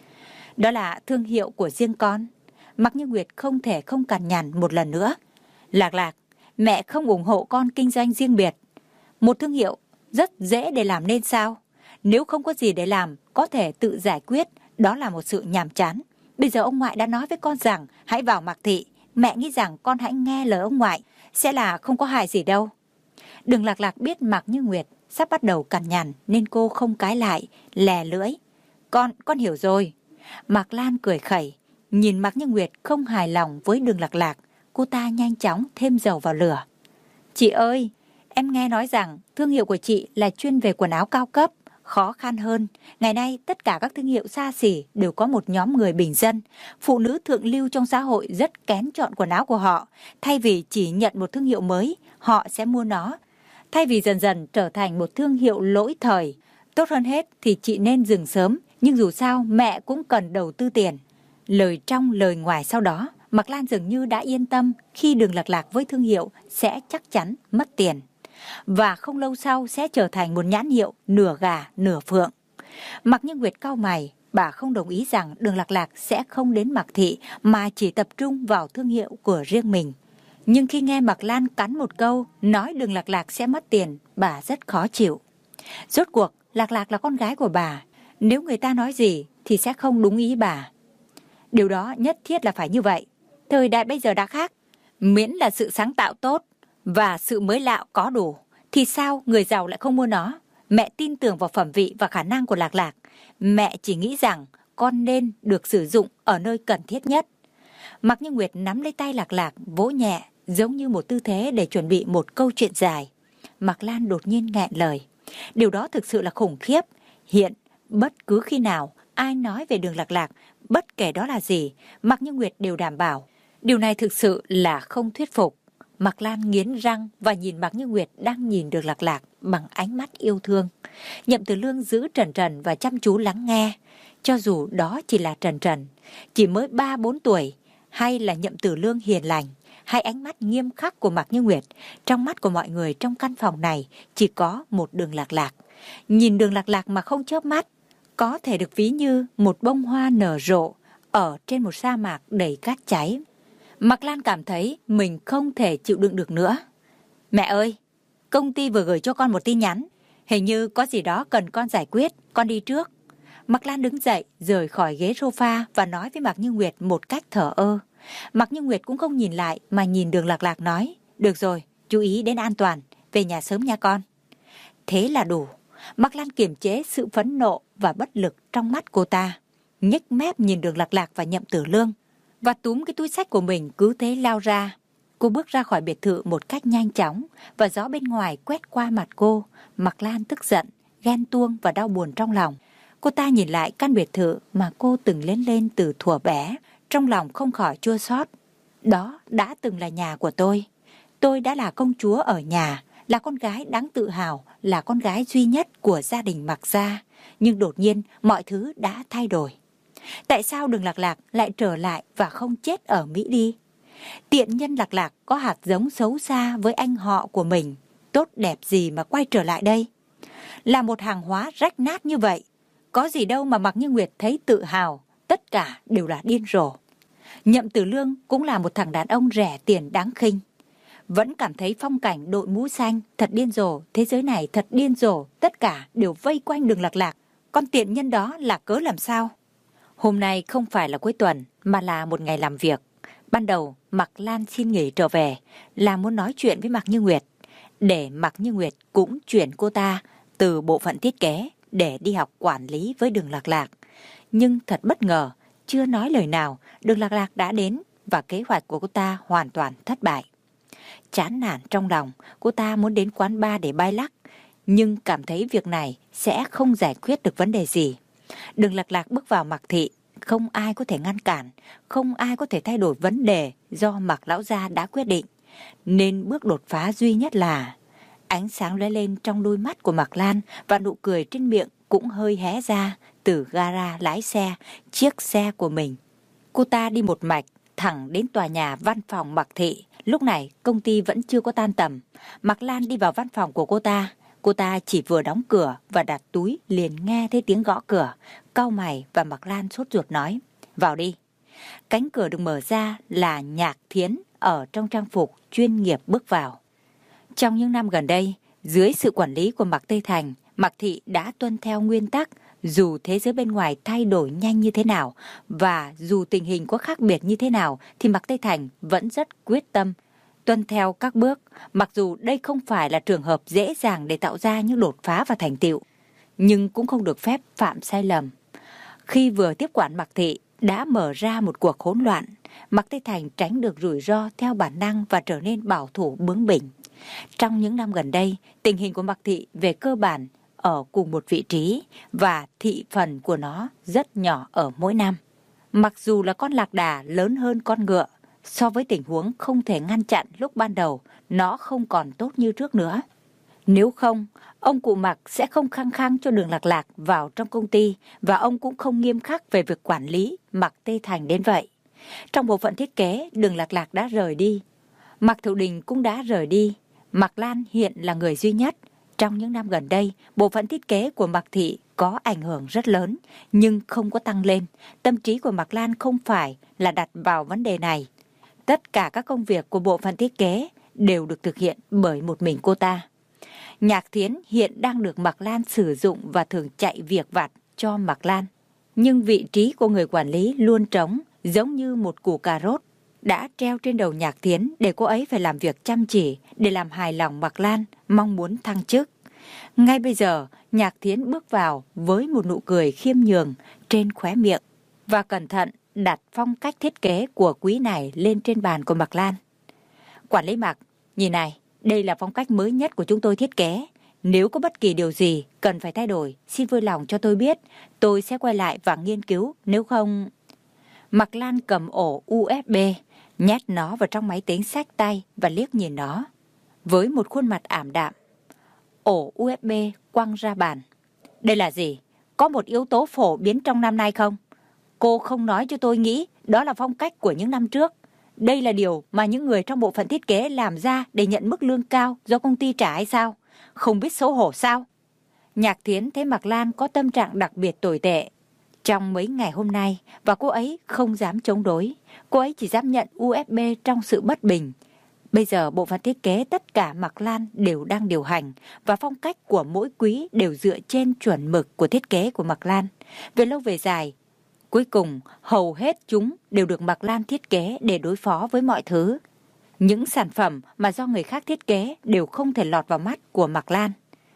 Đó là thương hiệu của riêng con. Mạc Như Nguyệt không thể không cằn nhằn một lần nữa. Lạc Lạc, mẹ không ủng hộ con kinh doanh riêng biệt. Một thương hiệu rất dễ để làm nên sao? Nếu không có gì để làm, có thể tự giải quyết, đó là một sự nhàm chán. Bây giờ ông ngoại đã nói với con rằng hãy vào Mạc Thị. Mẹ nghĩ rằng con hãy nghe lời ông ngoại, sẽ là không có hại gì đâu. Đường Lạc Lạc biết Mạc Như Nguyệt sắp bắt đầu cằn nhằn nên cô không cãi lại, lè lưỡi. Con hiểu rồi. Mạc Lan cười khẩy, nhìn Mạc Như Nguyệt không hài lòng với Đường Lạc Lạc, cô ta nhanh chóng thêm dầu vào lửa. Chị ơi, em nghe nói rằng thương hiệu của chị là chuyên về quần áo cao cấp, khó khăn hơn. Ngày nay tất cả các thương hiệu xa xỉ đều có một nhóm người bình dân. Phụ nữ thượng lưu trong xã hội rất kén chọn quần áo của họ. Thay vì chỉ nhận một thương hiệu mới, họ sẽ mua nó. Thay vì dần dần trở thành một thương hiệu lỗi thời. Tốt hơn hết thì chị nên dừng sớm, nhưng dù sao mẹ cũng cần đầu tư tiền. Lời trong lời ngoài sau đó, Mạc Lan dường như đã yên tâm khi Đường Lạc Lạc với thương hiệu sẽ chắc chắn mất tiền. Và không lâu sau sẽ trở thành một nhãn hiệu nửa gà nửa phượng. Mạc Như Nguyệt cau mày, bà không đồng ý rằng Đường Lạc Lạc sẽ không đến Mạc Thị mà chỉ tập trung vào thương hiệu của riêng mình. Nhưng khi nghe Mạc Lan cắn một câu nói Đường Lạc Lạc sẽ mất tiền, bà rất khó chịu. Rốt cuộc Lạc Lạc là con gái của bà, nếu người ta nói gì thì sẽ không đúng ý bà. Điều đó nhất thiết là phải như vậy. Thời đại bây giờ đã khác, miễn là sự sáng tạo tốt và sự mới lạ có đủ, thì sao người giàu lại không mua nó? Mẹ tin tưởng vào phẩm vị và khả năng của Lạc Lạc. Mẹ chỉ nghĩ rằng con nên được sử dụng ở nơi cần thiết nhất. Mạc Như Nguyệt nắm lấy tay Lạc Lạc, vỗ nhẹ, giống như một tư thế để chuẩn bị một câu chuyện dài. Mạc Lan đột nhiên nghẹn lời. Điều đó thực sự là khủng khiếp. Hiện, bất cứ khi nào ai nói về Đường Lạc Lạc, bất kể đó là gì, Mạc Như Nguyệt đều đảm bảo. Điều này thực sự là không thuyết phục. Mạc Lan nghiến răng và nhìn Mạc Như Nguyệt đang nhìn Đường Lạc Lạc bằng ánh mắt yêu thương. Nhậm Tử Lương giữ Trần Trần và chăm chú lắng nghe. Cho dù đó chỉ là Trần Trần, chỉ mới 3-4 tuổi, hay là Nhậm Tử Lương hiền lành, hay ánh mắt nghiêm khắc của Mạc Như Nguyệt, trong mắt của mọi người trong căn phòng này chỉ có một Đường Lạc Lạc. Nhìn Đường Lạc Lạc mà không chớp mắt, có thể được ví như một bông hoa nở rộ ở trên một sa mạc đầy cát cháy. Mạc Lan cảm thấy mình không thể chịu đựng được nữa. Mẹ ơi, công ty vừa gửi cho con một tin nhắn, hình như có gì đó cần con giải quyết, con đi trước. Mạc Lan đứng dậy, rời khỏi ghế sofa và nói với Mạc Như Nguyệt một cách thờ ơ. Mạc Như Nguyệt cũng không nhìn lại mà nhìn Đường Lạc Lạc nói, được rồi, chú ý đến an toàn, về nhà sớm nha con. Thế là đủ. Mạc Lan kiềm chế sự phẫn nộ và bất lực trong mắt cô ta, nhếch mép nhìn Đường Lạc Lạc và Nhậm Tử Lương, và túm cái túi xách của mình cứ thế lao ra. Cô bước ra khỏi biệt thự một cách nhanh chóng và gió bên ngoài quét qua mặt cô. Mạc Lan tức giận, ghen tuông và đau buồn trong lòng. Cô ta nhìn lại căn biệt thự mà cô từng lớn lên từ thuở bé, trong lòng không khỏi chua xót. Đó đã từng là nhà của tôi. Tôi đã là công chúa ở nhà, là con gái đáng tự hào, là con gái duy nhất của gia đình Mạc gia. Nhưng đột nhiên mọi thứ đã thay đổi. Tại sao Đường Lạc Lạc lại trở lại và không chết ở Mỹ đi? Tiện nhân Lạc Lạc có hạt giống xấu xa với anh họ của mình, tốt đẹp gì mà quay trở lại đây? Là một hàng hóa rách nát như vậy, có gì đâu mà Mạc Như Nguyệt thấy tự hào, tất cả đều là điên rồ. Nhậm Tử Lương cũng là một thằng đàn ông rẻ tiền đáng khinh. Vẫn cảm thấy phong cảnh đội mũ xanh thật điên rồ, thế giới này thật điên rồ, tất cả đều vây quanh Đường Lạc Lạc. Con tiện nhân đó là cớ làm sao? Hôm nay không phải là cuối tuần mà là một ngày làm việc. Ban đầu Mạc Lan xin nghỉ trở về là muốn nói chuyện với Mạc Như Nguyệt, để Mạc Như Nguyệt cũng chuyển cô ta từ bộ phận thiết kế để đi học quản lý với Đường Lạc Lạc. Nhưng thật bất ngờ, chưa nói lời nào, Đường Lạc Lạc đã đến và kế hoạch của cô ta hoàn toàn thất bại. Chán nản trong lòng, cô ta muốn đến quán bar để bay lắc, nhưng cảm thấy việc này sẽ không giải quyết được vấn đề gì. Đường Lạc Lạc bước vào Mạc thị, không ai có thể ngăn cản, không ai có thể thay đổi vấn đề do Mạc lão gia đã quyết định. Nên bước đột phá duy nhất là ánh sáng lóe lên trong đôi mắt của Mạc Lan và nụ cười trên miệng cũng hơi hé ra từ gara lái xe, chiếc xe của mình. Cô ta đi một mạch thẳng đến tòa nhà văn phòng Mạc thị. Lúc này công ty vẫn chưa có tan tầm. Mạc Lan đi vào văn phòng của cô ta. Cô ta chỉ vừa đóng cửa và đặt túi liền nghe thấy tiếng gõ cửa. Cau mày và Mạc Lan sốt ruột nói, vào đi. Cánh cửa được mở ra là Nhạc Thiến ở trong trang phục chuyên nghiệp bước vào. Trong những năm gần đây, dưới sự quản lý của Mạc Tây Thành, Mạc thị đã tuân theo nguyên tắc dù thế giới bên ngoài thay đổi nhanh như thế nào và dù tình hình có khác biệt như thế nào thì Mạc Tây Thành vẫn rất quyết tâm tuân theo các bước, mặc dù đây không phải là trường hợp dễ dàng để tạo ra những đột phá và thành tựu, nhưng cũng không được phép phạm sai lầm. Khi vừa tiếp quản Mạc thị đã mở ra một cuộc hỗn loạn, Mạc Tây Thành tránh được rủi ro theo bản năng và trở nên bảo thủ bướng bỉnh. Trong những năm gần đây, tình hình của Mạc thị về cơ bản ở cùng một vị trí và thị phần của nó rất nhỏ ở mỗi năm. Mặc dù là con lạc đà lớn hơn con ngựa, so với tình huống không thể ngăn chặn lúc ban đầu, nó không còn tốt như trước nữa. Nếu không, ông cụ Mạc sẽ không khăng khăng cho Đường Lạc Lạc vào trong công ty và ông cũng không nghiêm khắc về việc quản lý Mạc Tây Thành đến vậy. Trong bộ phận thiết kế, Đường Lạc Lạc đã rời đi. Mạc Thiệu Đình cũng đã rời đi. Mạc Lan hiện là người duy nhất. Trong những năm gần đây, bộ phận thiết kế của Mạc thị có ảnh hưởng rất lớn, nhưng không có tăng lên. Tâm trí của Mạc Lan không phải là đặt vào vấn đề này. Tất cả các công việc của bộ phận thiết kế đều được thực hiện bởi một mình cô ta. Nhạc Thiến hiện đang được Mạc Lan sử dụng và thường chạy việc vặt cho Mạc Lan. Nhưng vị trí của người quản lý luôn trống, giống như một củ cà rốt đã treo trên đầu Nhạc Thiến để cô ấy phải làm việc chăm chỉ để làm hài lòng Mạc Lan, mong muốn thăng chức. Ngay bây giờ, Nhạc Thiến bước vào với một nụ cười khiêm nhường trên khóe miệng. và cẩn thận đặt phong cách thiết kế của quý này lên trên bàn của Mạc Lan. Quản lý Mạc, nhìn này, đây là phong cách mới nhất của chúng tôi thiết kế. Nếu có bất kỳ điều gì cần phải thay đổi, xin vui lòng cho tôi biết. Tôi sẽ quay lại và nghiên cứu, nếu không... Mạc Lan cầm ổ USB, nhét nó vào trong máy tính xách tay và liếc nhìn nó. Với một khuôn mặt ảm đạm, ổ USB quăng ra bàn. Đây là gì? Có một yếu tố phổ biến trong năm nay không? Cô không nói cho tôi nghĩ đó là phong cách của những năm trước. Đây là điều mà những người trong bộ phận thiết kế làm ra để nhận mức lương cao do công ty trả hay sao? Không biết xấu hổ sao? Nhạc Thiến thấy Mạc Lan có tâm trạng đặc biệt tồi tệ trong mấy ngày hôm nay và cô ấy không dám chống đối. Cô ấy chỉ dám nhận USB trong sự bất bình. Bây giờ bộ phận thiết kế tất cả Mạc Lan đều đang điều hành và phong cách của mỗi quý đều dựa trên chuẩn mực của thiết kế của Mạc Lan. Về lâu về dài, cuối cùng hầu hết chúng đều được Mạc Lan thiết kế để đối phó với mọi thứ. Những sản phẩm mà do người khác thiết kế đều không thể lọt vào mắt của Mạc Lan.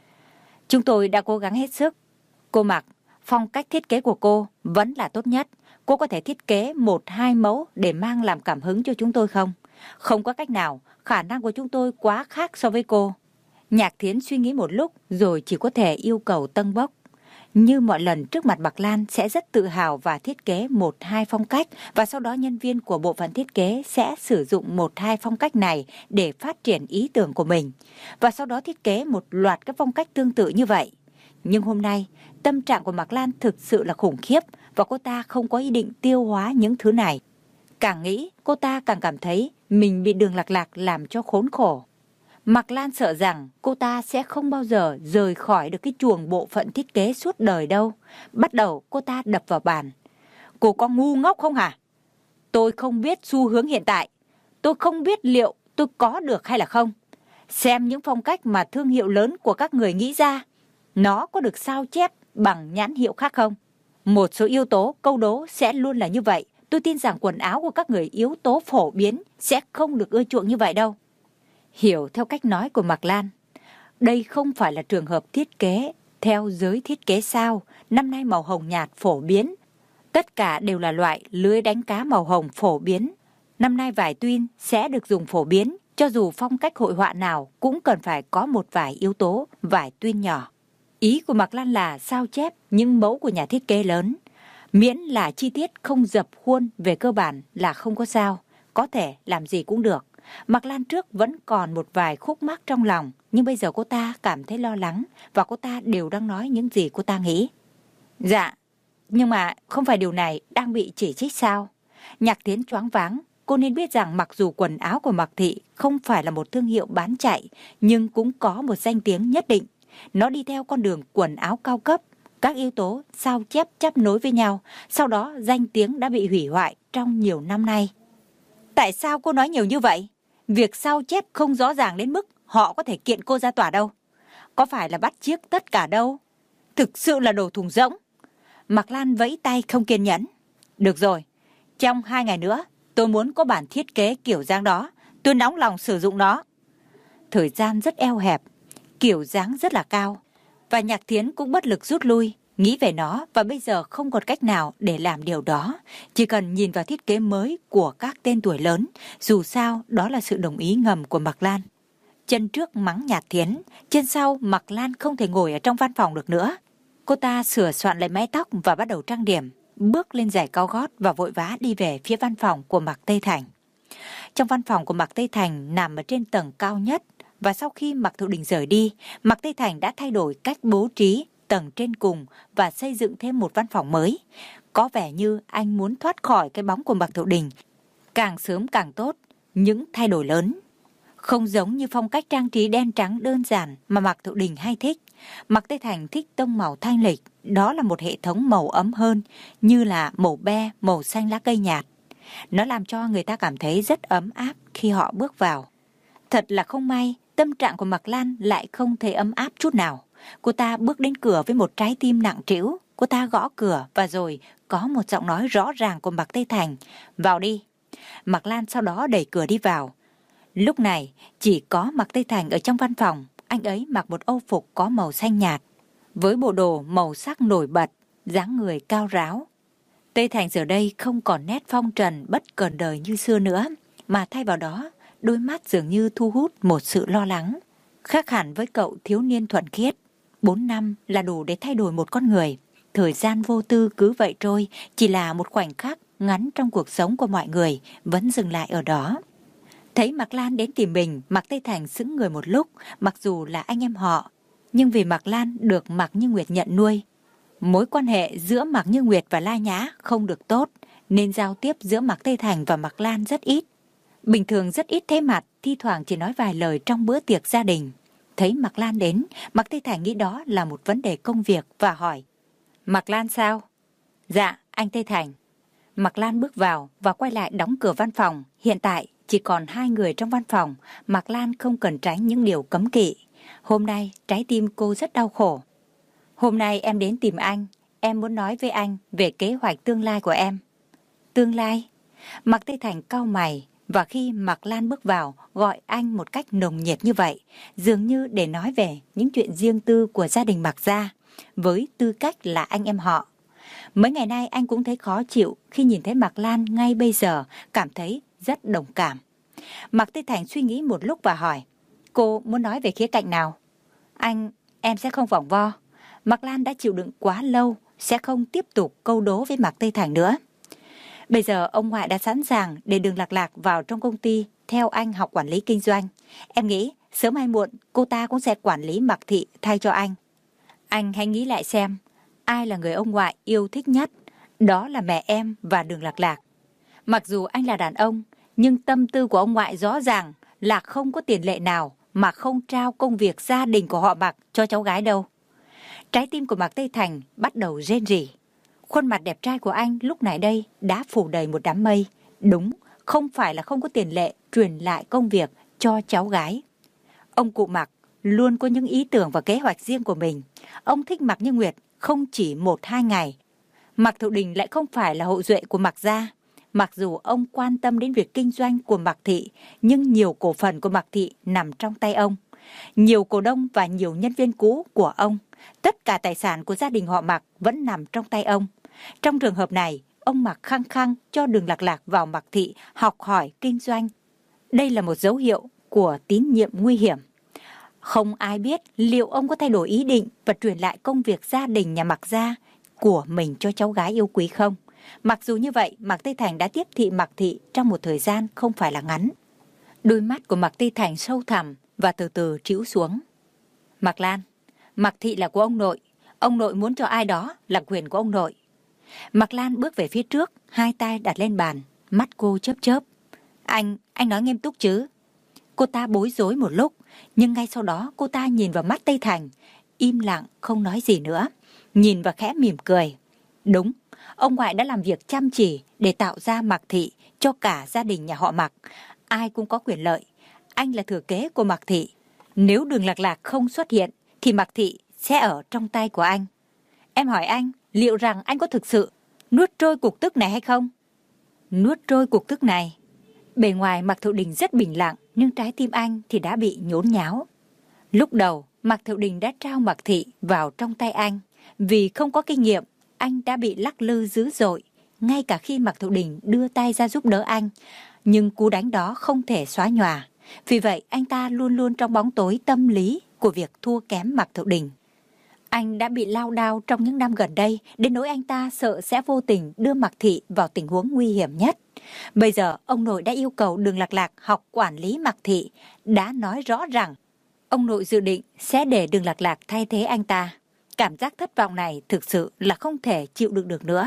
Chúng tôi đã cố gắng hết sức. Cô Mạc, phong cách thiết kế của cô vẫn là tốt nhất. Cô có thể thiết kế 1-2 mẫu để mang làm cảm hứng cho chúng tôi không? Không có cách nào, khả năng của chúng tôi quá khác so với cô. Nhạc Thiến suy nghĩ một lúc rồi chỉ có thể yêu cầu tâng bốc. Như mọi lần trước mặt Mạc Lan sẽ rất tự hào và thiết kế 1-2 phong cách và sau đó nhân viên của bộ phận thiết kế sẽ sử dụng 1-2 phong cách này để phát triển ý tưởng của mình và sau đó thiết kế một loạt các phong cách tương tự như vậy. Nhưng hôm nay, tâm trạng của Mạc Lan thực sự là khủng khiếp và cô ta không có ý định tiêu hóa những thứ này. Càng nghĩ, cô ta càng cảm thấy mình bị Đường Lạc Lạc làm cho khốn khổ. Mạc Lan sợ rằng cô ta sẽ không bao giờ rời khỏi được cái chuồng bộ phận thiết kế suốt đời đâu. Bắt đầu cô ta đập vào bàn. Cô có ngu ngốc không hả? Tôi không biết xu hướng hiện tại. Tôi không biết liệu tôi có được hay là không. Xem những phong cách mà thương hiệu lớn của các người nghĩ ra. Nó có được sao chép bằng nhãn hiệu khác không? Một số yếu tố câu đố sẽ luôn là như vậy. Tôi tin rằng quần áo của các người yếu tố phổ biến sẽ không được ưa chuộng như vậy đâu. Hiểu theo cách nói của Mạc Lan, đây không phải là trường hợp thiết kế theo giới thiết kế sao. Năm nay màu hồng nhạt phổ biến. Tất cả đều là loại lưới đánh cá màu hồng phổ biến. Năm nay vải tuyên sẽ được dùng phổ biến. Cho dù phong cách hội họa nào cũng cần phải có một vài yếu tố vải tuyên nhỏ. Ý của Mạc Lan là sao chép những mẫu của nhà thiết kế lớn. Miễn là chi tiết không dập khuôn về cơ bản là không có sao. Có thể làm gì cũng được. Mạc Lan trước vẫn còn một vài khúc mắc trong lòng, nhưng bây giờ cô ta cảm thấy lo lắng và cô ta đều đang nói những gì cô ta nghĩ. Dạ, nhưng mà không phải điều này đang bị chỉ trích sao? Nhạc Thiến choáng váng, cô nên biết rằng mặc dù quần áo của Mạc Thị không phải là một thương hiệu bán chạy, nhưng cũng có một danh tiếng nhất định. Nó đi theo con đường quần áo cao cấp, các yếu tố sao chép chấp nối với nhau, sau đó danh tiếng đã bị hủy hoại trong nhiều năm nay. Tại sao cô nói nhiều như vậy? Việc sao chép không rõ ràng đến mức họ có thể kiện cô ra tòa đâu. Có phải là bắt chước tất cả đâu. Thực sự là đồ thùng rỗng. Mạc Lan vẫy tay không kiên nhẫn. Được rồi, trong 2 ngày nữa tôi muốn có bản thiết kế kiểu dáng đó. Tôi nóng lòng sử dụng nó. Thời gian rất eo hẹp, kiểu dáng rất là cao. Và Nhạc Thiến cũng bất lực rút lui, nghĩ về nó và bây giờ không còn cách nào để làm điều đó. Chỉ cần nhìn vào thiết kế mới của các tên tuổi lớn, dù sao đó là sự đồng ý ngầm của Mạc Lan. Chân trước mắng Nhạc Thiến, chân sau Mạc Lan không thể ngồi ở trong văn phòng được nữa. Cô ta sửa soạn lại mái tóc và bắt đầu trang điểm, bước lên giày cao gót và vội vã đi về phía văn phòng của Mạc Tây Thành. Trong văn phòng của Mạc Tây Thành nằm ở trên tầng cao nhất và sau khi Mạc Thụ Đình rời đi, Mạc Tây Thành đã thay đổi cách bố trí tầng trên cùng và xây dựng thêm một văn phòng mới. Có vẻ như anh muốn thoát khỏi cái bóng của Mạc Thụ Đình. Càng sớm càng tốt, những thay đổi lớn. Không giống như phong cách trang trí đen trắng đơn giản mà Mạc Thụ Đình hay thích. Mạc Tây Thành thích tông màu thanh lịch, đó là một hệ thống màu ấm hơn, như là màu be, màu xanh lá cây nhạt. Nó làm cho người ta cảm thấy rất ấm áp khi họ bước vào. Thật là không may, tâm trạng của Mạc Lan lại không thấy ấm áp chút nào. Cô ta bước đến cửa với một trái tim nặng trĩu. Cô ta gõ cửa và rồi có một giọng nói rõ ràng của Mạc Tây Thành. Vào đi. Mạc Lan sau đó đẩy cửa đi vào. Lúc này chỉ có Mạc Tây Thành ở trong văn phòng. Anh ấy mặc một âu phục có màu xanh nhạt với bộ đồ màu sắc nổi bật, dáng người cao ráo. Tây Thành giờ đây không còn nét phong trần bất cần đời như xưa nữa, mà thay vào đó, đôi mắt dường như thu hút một sự lo lắng. Khác hẳn với cậu thiếu niên thuần khiết, 4 năm là đủ để thay đổi một con người. Thời gian vô tư cứ vậy trôi, chỉ là một khoảnh khắc ngắn trong cuộc sống của mọi người vẫn dừng lại ở đó. Thấy Mạc Lan đến tìm mình, Mạc Tây Thành sững người một lúc, mặc dù là anh em họ, nhưng vì Mạc Lan được Mạc Như Nguyệt nhận nuôi, mối quan hệ giữa Mạc Như Nguyệt và La Nhã không được tốt, nên giao tiếp giữa Mạc Tây Thành và Mạc Lan rất ít. Bình thường rất ít thấy mặt, thi thoảng chỉ nói vài lời trong bữa tiệc gia đình. Thấy Mạc Lan đến, Mạc Tây Thành nghĩ đó là một vấn đề công việc và hỏi: Mạc Lan sao? Dạ, anh Tây Thành. Mạc Lan bước vào và quay lại đóng cửa văn phòng. Hiện tại chỉ còn 2 người trong văn phòng. Mạc Lan không cần tránh những điều cấm kỵ. Hôm nay trái tim cô rất đau khổ. Hôm nay em đến tìm anh. Em muốn nói với anh về kế hoạch tương lai của em. Tương lai? Mạc Tây Thành cau mày. Và khi Mạc Lan bước vào gọi anh một cách nồng nhiệt như vậy, dường như để nói về những chuyện riêng tư của gia đình Mạc gia, với tư cách là anh em họ. Mấy ngày nay anh cũng thấy khó chịu khi nhìn thấy Mạc Lan ngay bây giờ, cảm thấy rất đồng cảm. Mạc Tây Thành suy nghĩ một lúc và hỏi: Cô muốn nói về khía cạnh nào? Em sẽ không vòng vo. Mạc Lan đã chịu đựng quá lâu, sẽ không tiếp tục câu đố với Mạc Tây Thành nữa. Bây giờ ông ngoại đã sẵn sàng để Đường Lạc Lạc vào trong công ty theo anh học quản lý kinh doanh. Em nghĩ sớm hay muộn cô ta cũng sẽ quản lý Mạc Thị thay cho anh. Anh hãy nghĩ lại xem, ai là người ông ngoại yêu thích nhất? Đó là mẹ em và Đường Lạc Lạc. Mặc dù anh là đàn ông, nhưng tâm tư của ông ngoại rõ ràng là không có tiền lệ nào mà không trao công việc gia đình của họ Mạc cho cháu gái đâu. Trái tim của Mạc Tây Thành bắt đầu rên rỉ. Khuôn mặt đẹp trai của anh lúc này đây đã phủ đầy một đám mây. Đúng, không phải là không có tiền lệ truyền lại công việc cho cháu gái. Ông cụ Mạc luôn có những ý tưởng và kế hoạch riêng của mình. Ông thích Mạc Như Nguyệt không chỉ 1-2 ngày. Mạc Thiệu Đình lại không phải là hậu duệ của Mạc gia. Mặc dù ông quan tâm đến việc kinh doanh của Mạc Thị, nhưng nhiều cổ phần của Mạc Thị nằm trong tay ông. Nhiều cổ đông và nhiều nhân viên cũ của ông, tất cả tài sản của gia đình họ Mạc vẫn nằm trong tay ông. Trong trường hợp này, ông Mạc khăng khăng cho Đường Lạc Lạc vào Mạc Thị học hỏi kinh doanh. Đây là một dấu hiệu của tín nhiệm nguy hiểm. Không ai biết liệu ông có thay đổi ý định và truyền lại công việc gia đình nhà Mạc gia của mình cho cháu gái yêu quý không. Mặc dù như vậy, Mạc Tây Thành đã tiếp thị Mạc Thị trong một thời gian không phải là ngắn. Đôi mắt của Mạc Tây Thành sâu thẳm và từ từ trĩu xuống. Mạc Lan, Mạc Thị là của ông nội muốn cho ai đó là quyền của ông nội. Mạc Lan bước về phía trước, 2 tay đặt lên bàn, mắt cô chớp chớp. Anh nói nghiêm túc chứ? Cô ta bối rối một lúc, nhưng ngay sau đó cô ta nhìn vào mắt Tây Thành, im lặng không nói gì nữa, nhìn và khẽ mỉm cười. Đúng, ông ngoại đã làm việc chăm chỉ để tạo ra Mạc Thị cho cả gia đình nhà họ Mạc. Ai cũng có quyền lợi. Anh là thừa kế của Mạc Thị. Nếu Đường Lạc Lạc không xuất hiện thì Mạc Thị sẽ ở trong tay của anh. Em hỏi anh, liệu rằng anh có thực sự nuốt trôi cục tức này hay không? Nuốt trôi cục tức này? Bề ngoài Mạc Thiệu Đình rất bình lặng, nhưng trái tim anh thì đã bị nhốn nháo. Lúc đầu, Mạc Thiệu Đình đã trao Mạc Thị vào trong tay anh. Vì không có kinh nghiệm, anh đã bị lắc lư dữ dội, ngay cả khi Mạc Thiệu Đình đưa tay ra giúp đỡ anh. Nhưng cú đánh đó không thể xóa nhòa. Vì vậy, anh ta luôn luôn trong bóng tối tâm lý của việc thua kém Mạc Thiệu Đình. Anh đã bị lao đao trong những năm gần đây, đến nỗi anh ta sợ sẽ vô tình đưa Mạc Thị vào tình huống nguy hiểm nhất. Bây giờ, ông nội đã yêu cầu Đường Lạc Lạc học quản lý Mạc Thị, đã nói rõ rằng ông nội dự định sẽ để Đường Lạc Lạc thay thế anh ta. Cảm giác thất vọng này thực sự là không thể chịu đựng được nữa.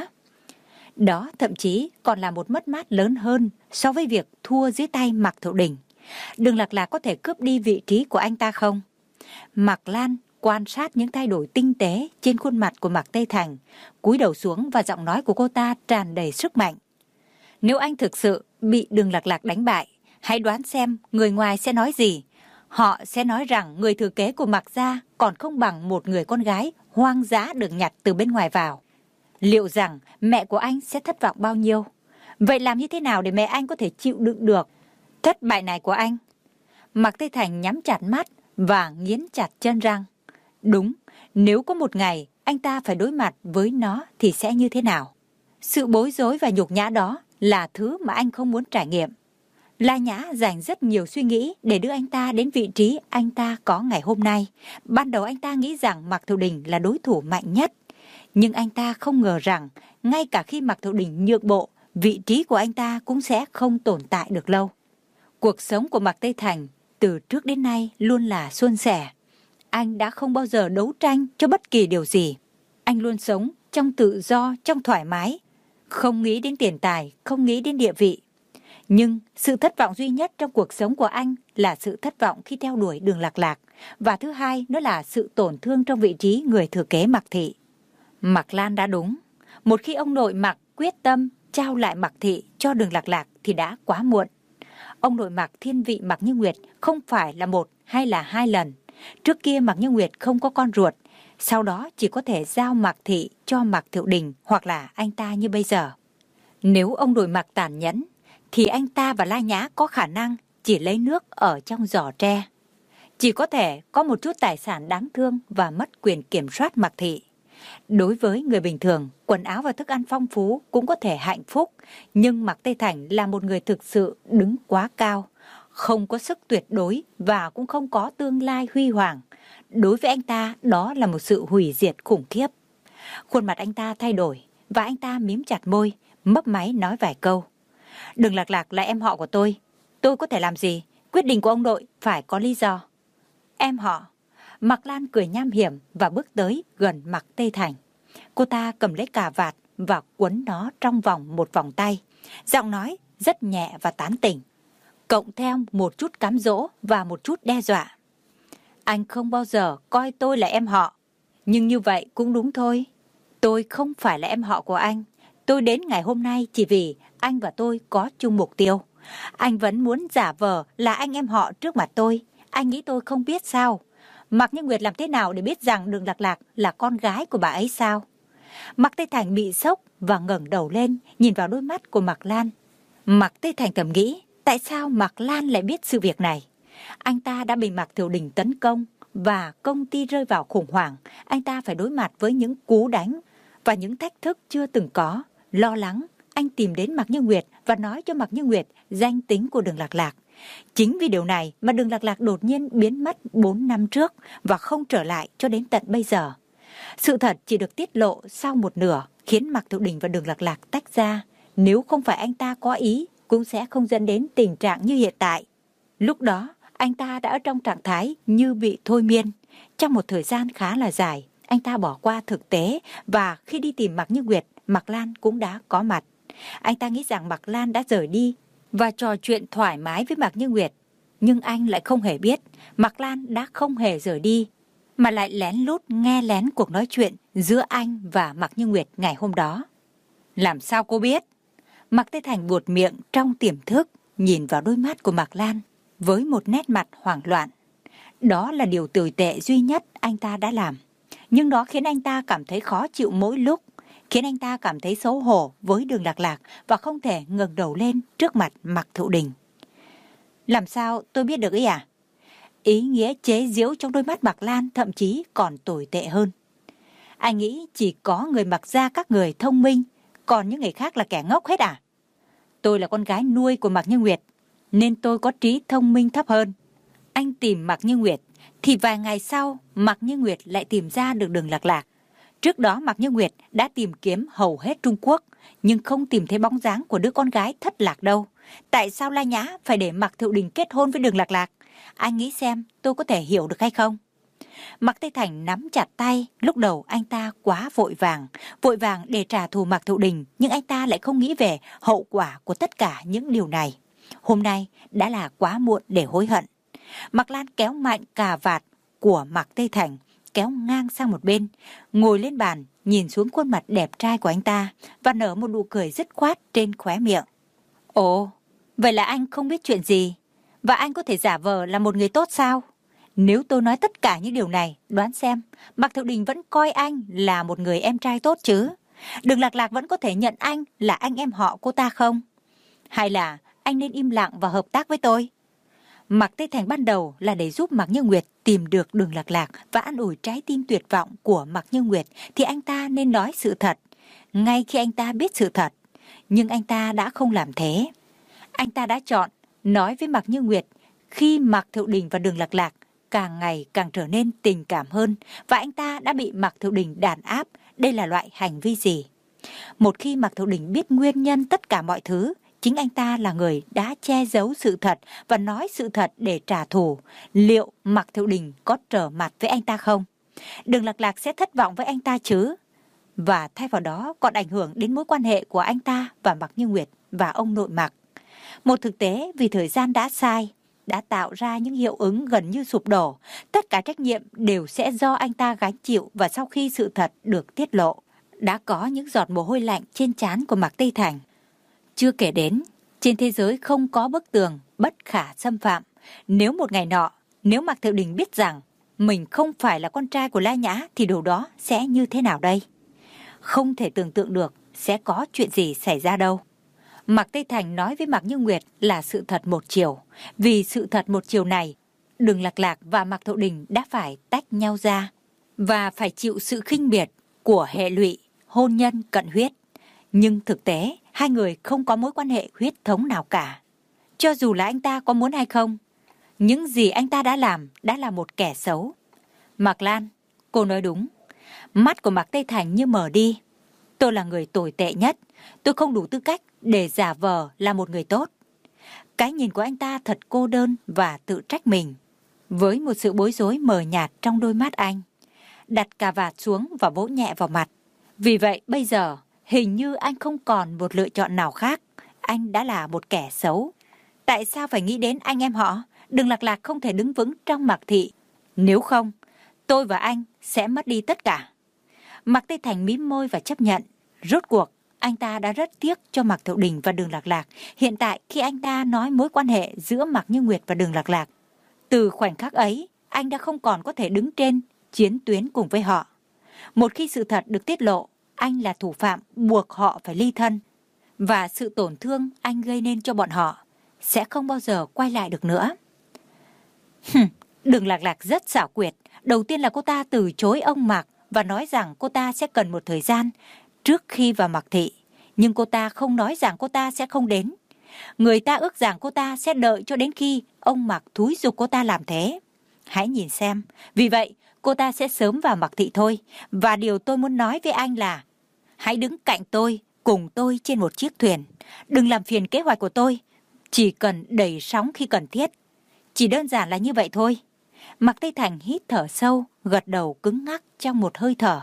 Đó thậm chí còn là một mất mát lớn hơn so với việc thua dưới tay Mạc Thiệu Đình. Đường Lạc Lạc có thể cướp đi vị trí của anh ta không? Mạc Lan quan sát những thay đổi tinh tế trên khuôn mặt của Mạc Tây Thành, cúi đầu xuống và giọng nói của cô ta tràn đầy sức mạnh. Nếu anh thực sự bị Đường Lạc Lạc đánh bại, hãy đoán xem người ngoài sẽ nói gì. Họ sẽ nói rằng người thừa kế của Mạc gia còn không bằng một người con gái hoang dã được nhặt từ bên ngoài vào. Liệu rằng mẹ của anh sẽ thất vọng bao nhiêu? Vậy làm như thế nào để mẹ anh có thể chịu đựng được thất bại này của anh? Mạc Tây Thành nhắm chặt mắt và nghiến chặt chân răng. Đúng, nếu có một ngày anh ta phải đối mặt với nó thì sẽ như thế nào? Sự bối rối và nhục nhã đó là thứ mà anh không muốn trải nghiệm. La Nhã dành rất nhiều suy nghĩ để đưa anh ta đến vị trí anh ta có ngày hôm nay. Ban đầu anh ta nghĩ rằng Mạc Thiệu Đình là đối thủ mạnh nhất. Nhưng anh ta không ngờ rằng ngay cả khi Mạc Thiệu Đình nhượng bộ, vị trí của anh ta cũng sẽ không tồn tại được lâu. Cuộc sống của Mạc Tây Thành từ trước đến nay luôn là suôn sẻ. Anh đã không bao giờ đấu tranh cho bất kỳ điều gì. Anh luôn sống trong tự do, trong thoải mái, không nghĩ đến tiền tài, không nghĩ đến địa vị. Nhưng sự thất vọng duy nhất trong cuộc sống của anh là sự thất vọng khi theo đuổi Đường Lạc Lạc. Và thứ hai, nó là sự tổn thương trong vị trí người thừa kế Mạc Thị. Mạc Lan đã đúng. Một khi ông nội Mạc quyết tâm trao lại Mạc Thị cho Đường Lạc Lạc thì đã quá muộn. Ông nội Mạc thiên vị Mạc Như Nguyệt không phải là một hay là hai lần. Trước kia Mạc Như Nguyệt không có con ruột, sau đó chỉ có thể giao Mạc Thị cho Mạc Thiệu Đình hoặc là anh ta như bây giờ. Nếu ông nội Mạc tàn nhẫn, thì anh ta và La Nhã có khả năng chỉ lấy nước ở trong giỏ tre. Chỉ có thể có một chút tài sản đáng thương và mất quyền kiểm soát Mạc Thị. Đối với người bình thường, quần áo và thức ăn phong phú cũng có thể hạnh phúc, nhưng Mạc Tây Thành là một người thực sự đứng quá cao, không có sức tuyệt đối và cũng không có tương lai huy hoàng. Đối với anh ta, đó là một sự hủy diệt khủng khiếp. Khuôn mặt anh ta thay đổi và anh ta mím chặt môi, mấp máy nói vài câu. Đường Lạc Lạc là em họ của tôi có thể làm gì? Quyết định của ông nội phải có lý do. Em họ? Mạc Lan cười nham hiểm và bước tới gần Mạc Tây Thành. Cô ta cầm lấy cà vạt và quấn nó trong vòng một vòng tay. Giọng nói rất nhẹ và tán tỉnh, cộng theo một chút cám dỗ và một chút đe dọa. Anh không bao giờ coi tôi là em họ, nhưng như vậy cũng đúng thôi. Tôi không phải là em họ của anh. Tôi đến ngày hôm nay chỉ vì anh và tôi có chung mục tiêu. Anh vẫn muốn giả vờ là anh em họ trước mặt tôi. Anh nghĩ tôi không biết sao? Mạc Như Nguyệt làm thế nào để biết rằng Đường Lạc Lạc là con gái của bà ấy sao? Mạc Tây Thành bị sốc và ngẩng đầu lên, nhìn vào đôi mắt của Mạc Lan. Mạc Tây Thành thầm nghĩ, tại sao Mạc Lan lại biết sự việc này? Anh ta đã bị Mạc Thiệu Đình tấn công và công ty rơi vào khủng hoảng. Anh ta phải đối mặt với những cú đánh và những thách thức chưa từng có. Lo lắng, anh tìm đến Mạc Như Nguyệt và nói cho Mạc Như Nguyệt danh tính của Đường Lạc Lạc. Chính vì điều này mà Đường Lạc Lạc đột nhiên biến mất 4 năm trước và không trở lại cho đến tận bây giờ. Sự thật chỉ được tiết lộ sau một nửa, khiến Mạc Thiệu Đình và Đường Lạc Lạc tách ra. Nếu không phải anh ta có ý, cũng sẽ không dẫn đến tình trạng như hiện tại. Lúc đó, anh ta đã ở trong trạng thái như bị thôi miên. Trong một thời gian khá là dài, anh ta bỏ qua thực tế và khi đi tìm Mạc Như Nguyệt, Mạc Lan cũng đã có mặt. Anh ta nghĩ rằng Mạc Lan đã rời đi và trò chuyện thoải mái với Mạc Như Nguyệt. Nhưng anh lại không hề biết Mạc Lan đã không hề rời đi, mà lại lén lút nghe lén cuộc nói chuyện giữa anh và Mạc Như Nguyệt ngày hôm đó. Làm sao cô biết? Mạc Tây Thành buột miệng trong tiềm thức, nhìn vào đôi mắt của Mạc Lan với một nét mặt hoảng loạn. Đó là điều tồi tệ duy nhất anh ta đã làm. Nhưng đó khiến anh ta cảm thấy khó chịu mỗi lúc, khiến anh ta cảm thấy xấu hổ với Đường Lạc Lạc và không thể ngẩng đầu lên trước mặt Mạc Thiệu Đình. Làm sao tôi biết được ấy à? Ý nghĩa chế giễu trong đôi mắt Mạc Lan thậm chí còn tồi tệ hơn. Anh nghĩ chỉ có người Mạc gia các người thông minh, còn những người khác là kẻ ngốc hết à? Tôi là con gái nuôi của Mạc Như Nguyệt, nên tôi có trí thông minh thấp hơn. Anh tìm Mạc Như Nguyệt, thì vài ngày sau Mạc Như Nguyệt lại tìm ra được Đường Lạc Lạc. Trước đó Mạc Như Nguyệt đã tìm kiếm hầu hết Trung Quốc, nhưng không tìm thấy bóng dáng của đứa con gái thất lạc đâu. Tại sao La Nhã phải để Mạc Thiệu Đình kết hôn với Đường Lạc Lạc? Anh nghĩ xem tôi có thể hiểu được hay không? Mạc Tây Thành nắm chặt tay. Lúc đầu anh ta quá vội vàng để trả thù Mạc Thiệu Đình, nhưng anh ta lại không nghĩ về hậu quả của tất cả những điều này. Hôm nay đã là quá muộn để hối hận. Mạc Lan kéo mạnh cà vạt của Mạc Tây Thành, kéo ngang sang một bên, ngồi lên bàn, nhìn xuống khuôn mặt đẹp trai của anh ta và nở một nụ cười dứt khoát trên khóe miệng. Ồ, vậy là anh không biết chuyện gì, và anh có thể giả vờ là một người tốt sao? Nếu tôi nói tất cả những điều này, đoán xem, Mạc Thiệu Đình vẫn coi anh là một người em trai tốt chứ? Đường Lạc Lạc vẫn có thể nhận anh là anh em họ cô ta không? Hay là anh nên im lặng và hợp tác với tôi? Mạc Tây Thành ban đầu là để giúp Mạc Như Nguyệt tìm được Đường Lạc Lạc và an ủi trái tim tuyệt vọng của Mạc Như Nguyệt, thì anh ta nên nói sự thật. ngay khi anh ta biết sự thật. Nhưng anh ta đã không làm thế. Anh ta đã chọn nói với Mạc Như Nguyệt khi Mạc Thiệu Đình và Đường Lạc Lạc càng ngày càng trở nên tình cảm hơn, và anh ta đã bị Mạc Thiệu Đình đàn áp. Đây là loại hành vi gì? Một khi Mạc Thiệu Đình biết nguyên nhân tất cả mọi thứ, chính anh ta là người đã che giấu sự thật và nói sự thật để trả thù. Liệu Mạc Thiệu Đình có trở mặt với anh ta không? Đường Lạc Lạc sẽ thất vọng với anh ta chứ? Và thay vào đó còn ảnh hưởng đến mối quan hệ của anh ta và Mạc Như Nguyệt và ông nội Mạc. Một thực tế vì thời gian đã sai, đã tạo ra những hiệu ứng gần như sụp đổ. Tất cả trách nhiệm đều sẽ do anh ta gánh chịu, và sau khi sự thật được tiết lộ, đã có những giọt mồ hôi lạnh trên trán của Mạc Tây Thành. Chưa kể đến, trên thế giới không có bức tường bất khả xâm phạm. Nếu một ngày nọ, nếu Mạc Thiệu Đình biết rằng mình không phải là con trai của La Nhã thì điều đó sẽ như thế nào đây? Không thể tưởng tượng được sẽ có chuyện gì xảy ra đâu. Mạc Tây Thành nói với Mạc Như Nguyệt là sự thật một chiều. Vì sự thật một chiều này, Đường Lạc Lạc và Mạc Thiệu Đình đã phải tách nhau ra và phải chịu sự khinh biệt của hệ lụy hôn nhân cận huyết. Nhưng thực tế, hai người không có mối quan hệ huyết thống nào cả. Cho dù là anh ta có muốn hay không, những gì anh ta đã làm một kẻ xấu. Mạc Lan, cô nói đúng. Mắt của Mạc Tây Thành như mở đi. Tôi là người tồi tệ nhất. Tôi không đủ tư cách để giả vờ là một người tốt. Cái nhìn của anh ta thật cô đơn và tự trách mình, với một sự bối rối mờ nhạt trong đôi mắt anh. Đặt cà vạt xuống và vỗ nhẹ vào mặt. Vì vậy bây giờ, hình như anh không còn một lựa chọn nào khác. Anh đã là một kẻ xấu. Tại sao phải nghĩ đến anh em họ? Đường Lạc Lạc không thể đứng vững trong Mạc thị. Nếu không, tôi và anh sẽ mất đi tất cả. Mạc Tây Thành mím môi và chấp nhận. Rốt cuộc, anh ta đã rất tiếc cho Mạc Thiệu Đình và Đường Lạc Lạc. Hiện tại khi anh ta nói mối quan hệ giữa Mạc Như Nguyệt và Đường Lạc Lạc, từ khoảnh khắc ấy, anh đã không còn có thể đứng trên chiến tuyến cùng với họ. Một khi sự thật được tiết lộ, anh là thủ phạm buộc họ phải ly thân. Và sự tổn thương anh gây nên cho bọn họ sẽ không bao giờ quay lại được nữa. Đường Lạc Lạc rất xảo quyệt. Đầu tiên là cô ta từ chối ông Mạc và nói rằng cô ta sẽ cần một thời gian trước khi vào Mạc thị. Nhưng cô ta không nói rằng cô ta sẽ không đến. Người ta ước rằng cô ta sẽ đợi cho đến khi ông Mạc thúi giục cô ta làm thế. Hãy nhìn xem. Vì vậy, cô ta sẽ sớm vào Mạc thị thôi. Và điều tôi muốn nói với anh là hãy đứng cạnh tôi, cùng tôi trên một chiếc thuyền. Đừng làm phiền kế hoạch của tôi. Chỉ cần đẩy sóng khi cần thiết. Chỉ đơn giản là như vậy thôi. Mạc Tây Thành hít thở sâu, gật đầu cứng ngắc trong một hơi thở.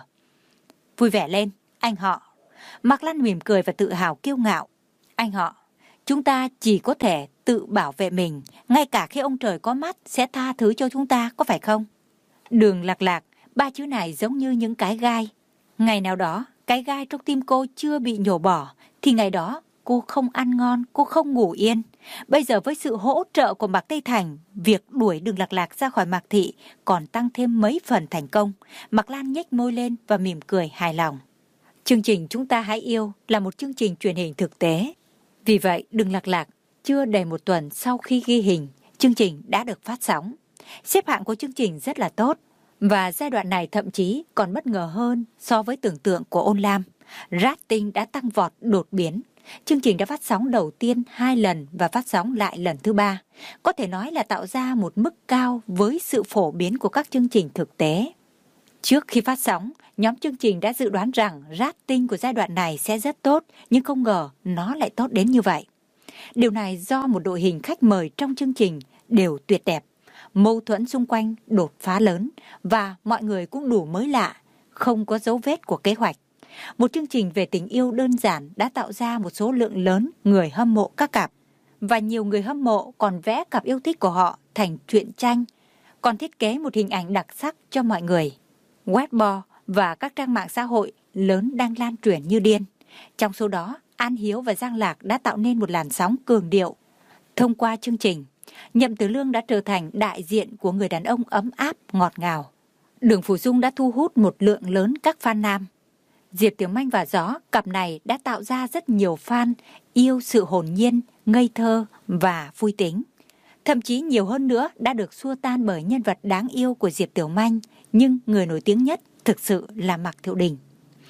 Vui vẻ lên, anh họ. Mạc Lan mỉm cười và tự hào kiêu ngạo. Anh họ, chúng ta chỉ có thể tự bảo vệ mình. Ngay cả khi ông trời có mắt sẽ tha thứ cho chúng ta, có phải không? Đường Lạc Lạc, ba chữ này giống như những cái gai. Ngày nào đó, cái gai trong tim cô chưa bị nhổ bỏ, thì ngày đó cô không ăn ngon, cô không ngủ yên. Bây giờ với sự hỗ trợ của Mạc Tây Thành, việc đuổi Đường Lạc Lạc ra khỏi Mạc thị còn tăng thêm mấy phần thành công. Mạc Lan nhếch môi lên và mỉm cười hài lòng. Chương trình Chúng ta hãy yêu là một chương trình truyền hình thực tế. Vì vậy, Đường Lạc Lạc chưa đầy một tuần sau khi ghi hình, chương trình đã được phát sóng. Xếp hạng của chương trình rất là tốt, và giai đoạn này thậm chí còn bất ngờ hơn so với tưởng tượng của Ôn Lam. Rating đã tăng vọt đột biến. Chương trình đã phát sóng đầu tiên 2 lần và phát sóng lại lần thứ 3. Có thể nói là tạo ra một mức cao với sự phổ biến của các chương trình thực tế. Trước khi phát sóng, nhóm chương trình đã dự đoán rằng rating của giai đoạn này sẽ rất tốt, nhưng không ngờ nó lại tốt đến như vậy. Điều này do một đội hình khách mời trong chương trình đều tuyệt đẹp, mâu thuẫn xung quanh đột phá lớn và mọi người cũng đủ mới lạ, không có dấu vết của kế hoạch. Một chương trình về tình yêu đơn giản đã tạo ra một số lượng lớn người hâm mộ các cặp, và nhiều người hâm mộ còn vẽ cặp yêu thích của họ thành truyện tranh, còn thiết kế một hình ảnh đặc sắc cho mọi người. Weibo và các trang mạng xã hội lớn đang lan truyền như điên. Trong số đó, An Hiếu và Giang Lạc đã tạo nên một làn sóng cường điệu. Thông qua chương trình, Nhậm Tử Lương đã trở thành đại diện của người đàn ông ấm áp, ngọt ngào. Đường Phủ Dung đã thu hút một lượng lớn các fan nam. Diệp Tiểu Manh và Gió, cặp này đã tạo ra rất nhiều fan yêu sự hồn nhiên, ngây thơ và vui tính. Thậm chí nhiều hơn nữa đã được xua tan bởi nhân vật đáng yêu của Diệp Tiểu Manh, nhưng người nổi tiếng nhất thực sự là Mạc Thiệu Đình.